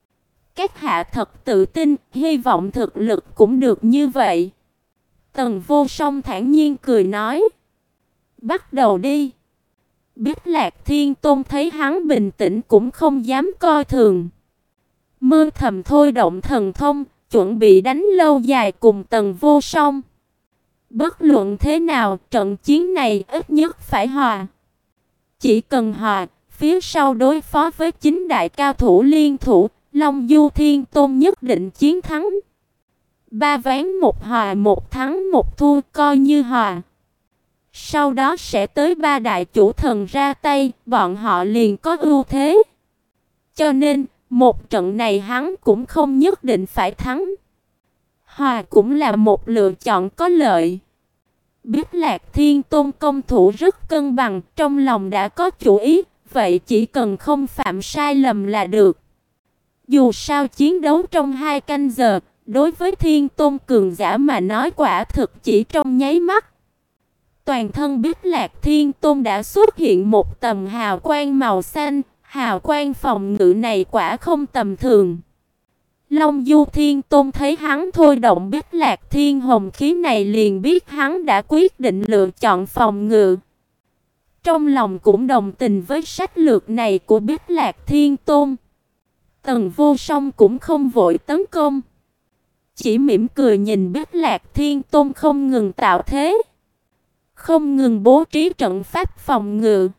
các hạ thật tự tin, hy vọng thực lực cũng được như vậy. Tần Vô Song thản nhiên cười nói: bắt đầu đi. Biết Lạc Thiên Tôn thấy hắn bình tĩnh cũng không dám coi thường. Mơ thầm thôi động thần thông, chuẩn bị đánh lâu dài cùng Tần Vô Song. Bất luận thế nào, trận chiến này ít nhất phải hòa. Chỉ cần hòa, phía sau đối phó với chính đại cao thủ liên thủ, Long Du Thiên Tôn nhất định chiến thắng. Ba ván một hòa một thắng một thua coi như hòa. Sau đó sẽ tới ba đại chủ thần ra tay, bọn họ liền có ưu thế. Cho nên, một trận này hắn cũng không nhất định phải thắng. Hòa cũng là một lựa chọn có lợi. Biết Lạc Thiên Tôn công thủ rất cân bằng, trong lòng đã có chủ ý, vậy chỉ cần không phạm sai lầm là được. Dù sao chiến đấu trong hai canh giờ, đối với Thiên Tôn cường giả mà nói quả thực chỉ trong nháy mắt. Toàn thân Biết Lạc Thiên Tôn đã xuất hiện một tầm hào quang màu xanh, hào quang phòng ngự này quả không tầm thường. Long Du Thiên Tôn thấy hắn thôi động Biết Lạc Thiên Hồng khí này liền biết hắn đã quyết định lựa chọn phòng ngự. Trong lòng cũng đồng tình với sách lược này của Biết Lạc Thiên Tôn. Tần Vô Song cũng không vội tấn công, chỉ mỉm cười nhìn Biết Lạc Thiên Tôn không ngừng tạo thế, không ngừng bố trí trận pháp phòng ngự.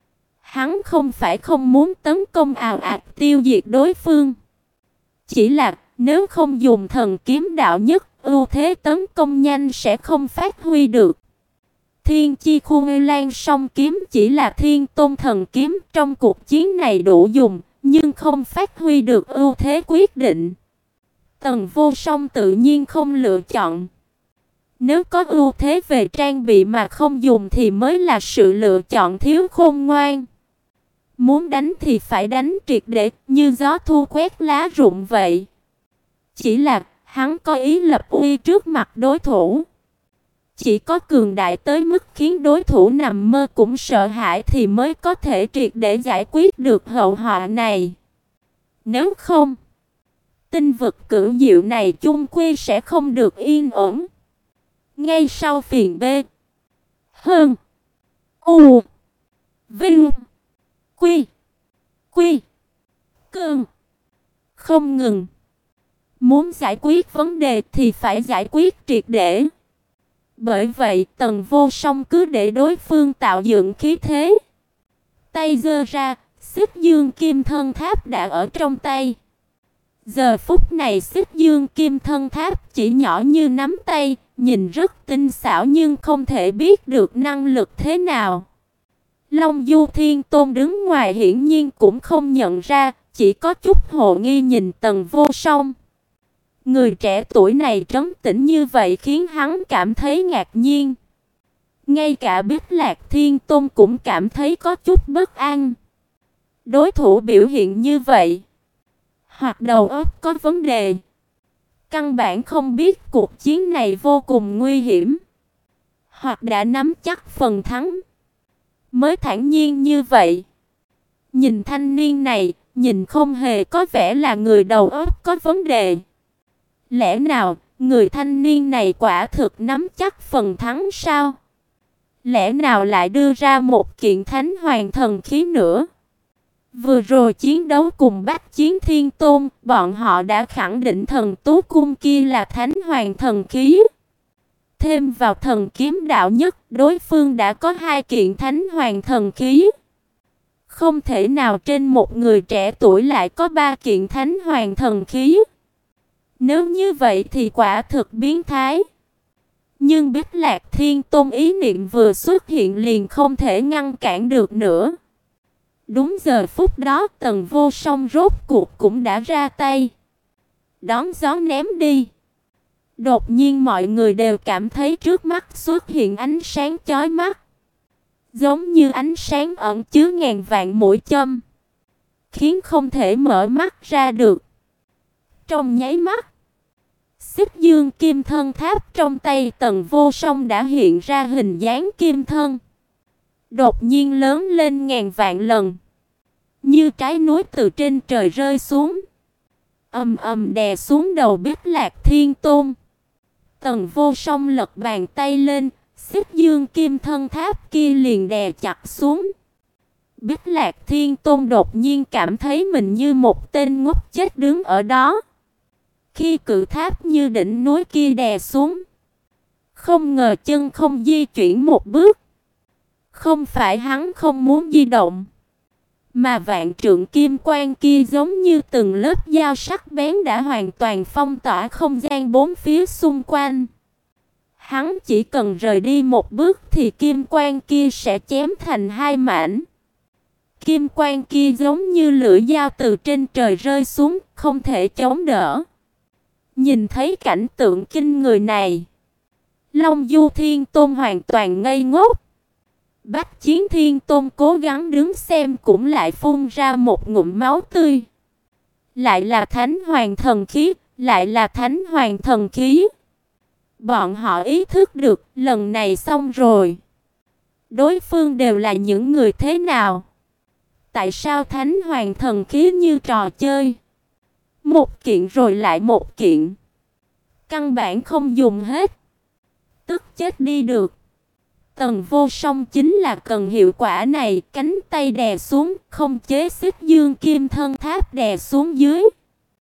Hắn không phải không muốn tấn công ào ạt tiêu diệt đối phương, chỉ là nếu không dùng thần kiếm đạo nhất, ưu thế tấn công nhanh sẽ không phát huy được. Thiên Chi Khu Lan Song kiếm chỉ là Thiên Tôn thần kiếm, trong cuộc chiến này đủ dùng, nhưng không phát huy được ưu thế quyết định. Tần Vô Song tự nhiên không lựa chọn. Nếu có ưu thế về trang bị mà không dùng thì mới là sự lựa chọn thiếu khôn ngoan. Muốn đánh thì phải đánh triệt để, như gió thu quét lá rụng vậy. Chỉ là hắn có ý lập uy trước mặt đối thủ. Chỉ có cường đại tới mức khiến đối thủ nằm mơ cũng sợ hãi thì mới có thể triệt để giải quyết được hậu họa này. Nếu không, tinh vực cửu diệu này chung quy sẽ không được yên ổn. Ngay sau phiền B, hơn, U, Vinh, Quy, Quy, Cơn, không ngừng. Muốn giải quyết vấn đề thì phải giải quyết triệt để. Bởi vậy Tần Vô Song cứ để đối phương tạo dựng khí thế. Tay giơ ra, Xích Dương Kim Thân Tháp đã ở trong tay. Giờ phút này Xích Dương Kim Thân Tháp chỉ nhỏ như nắm tay, nhìn rất tinh xảo nhưng không thể biết được năng lực thế nào. Long Du Thiên Tôn đứng ngoài hiển nhiên cũng không nhận ra, chỉ có chút hồ nghi nhìn Tần Vô Song. Người trẻ tuổi này trấn tĩnh như vậy khiến hắn cảm thấy ngạc nhiên. Ngay cả Biết Lạc Thiên Tôn cũng cảm thấy có chút bất an. Đối thủ biểu hiện như vậy, hoặc đầu óc có vấn đề, căn bản không biết cuộc chiến này vô cùng nguy hiểm, hoặc đã nắm chắc phần thắng, mới thản nhiên như vậy. Nhìn thanh niên này, nhìn không hề có vẻ là người đầu óc có vấn đề. Lẽ nào người thanh niên này quả thực nắm chắc phần thắng sao? Lẽ nào lại đưa ra một kiện thánh hoàng thần khí nữa? Vừa rồi chiến đấu cùng Bách Chiến Thiên Tôn, bọn họ đã khẳng định thần tú cung kia là thánh hoàng thần khí. Thêm vào thần kiếm đạo nhất, đối phương đã có hai kiện thánh hoàng thần khí. Không thể nào trên một người trẻ tuổi lại có ba kiện thánh hoàng thần khí. Nếu như vậy thì quả thực biến thái. Nhưng Bích Lạc Thiên Tôn ý niệm vừa xuất hiện liền không thể ngăn cản được nữa. Đúng giờ phút đó Tần Vô Song rốt cuộc cũng đã ra tay. Đón gió ném đi. Đột nhiên mọi người đều cảm thấy trước mắt xuất hiện ánh sáng chói mắt. Giống như ánh sáng ẩn chứa ngàn vạn mũi châm. Khiến không thể mở mắt ra được. Trong nháy mắt, Xích Dương Kim Thân Tháp trong tay Tần Vô Song đã hiện ra hình dáng kim thân. Đột nhiên lớn lên ngàn vạn lần. Như trái núi từ trên trời rơi xuống. Ầm ầm đè xuống đầu Bích Lạc Thiên Tôn. Tần Vô Song lật bàn tay lên, Xích Dương Kim Thân Tháp kia liền đè chặt xuống. Bích Lạc Thiên Tôn đột nhiên cảm thấy mình như một tên ngốc chết đứng ở đó. Khi cự tháp như đỉnh núi kia đè xuống, không ngờ chân không di chuyển một bước. Không phải hắn không muốn di động, mà vạn trượng kim quang kia giống như từng lớp dao sắc bén đã hoàn toàn phong tỏa không gian bốn phía xung quanh. Hắn chỉ cần rời đi một bước thì kim quang kia sẽ chém thành hai mảnh. Kim quang kia giống như lưỡi dao từ trên trời rơi xuống, không thể chống đỡ. Nhìn thấy cảnh tượng kinh người này, Long Du Thiên Tôn hoàn toàn ngây ngốc. Bách Chiến Thiên Tôn cố gắng đứng xem cũng lại phun ra một ngụm máu tươi. Lại là thánh hoàng thần khí, lại là thánh hoàng thần khí. Bọn họ ý thức được, lần này xong rồi. Đối phương đều là những người thế nào? Tại sao thánh hoàng thần khí như trò chơi? Một kiện rồi lại một kiện. Căn bản không dùng hết. Tức chết đi được. Tần Vô Song chính là cần hiệu quả này, cánh tay đè xuống, không chế Xích Dương Kim Thân Tháp đè xuống dưới.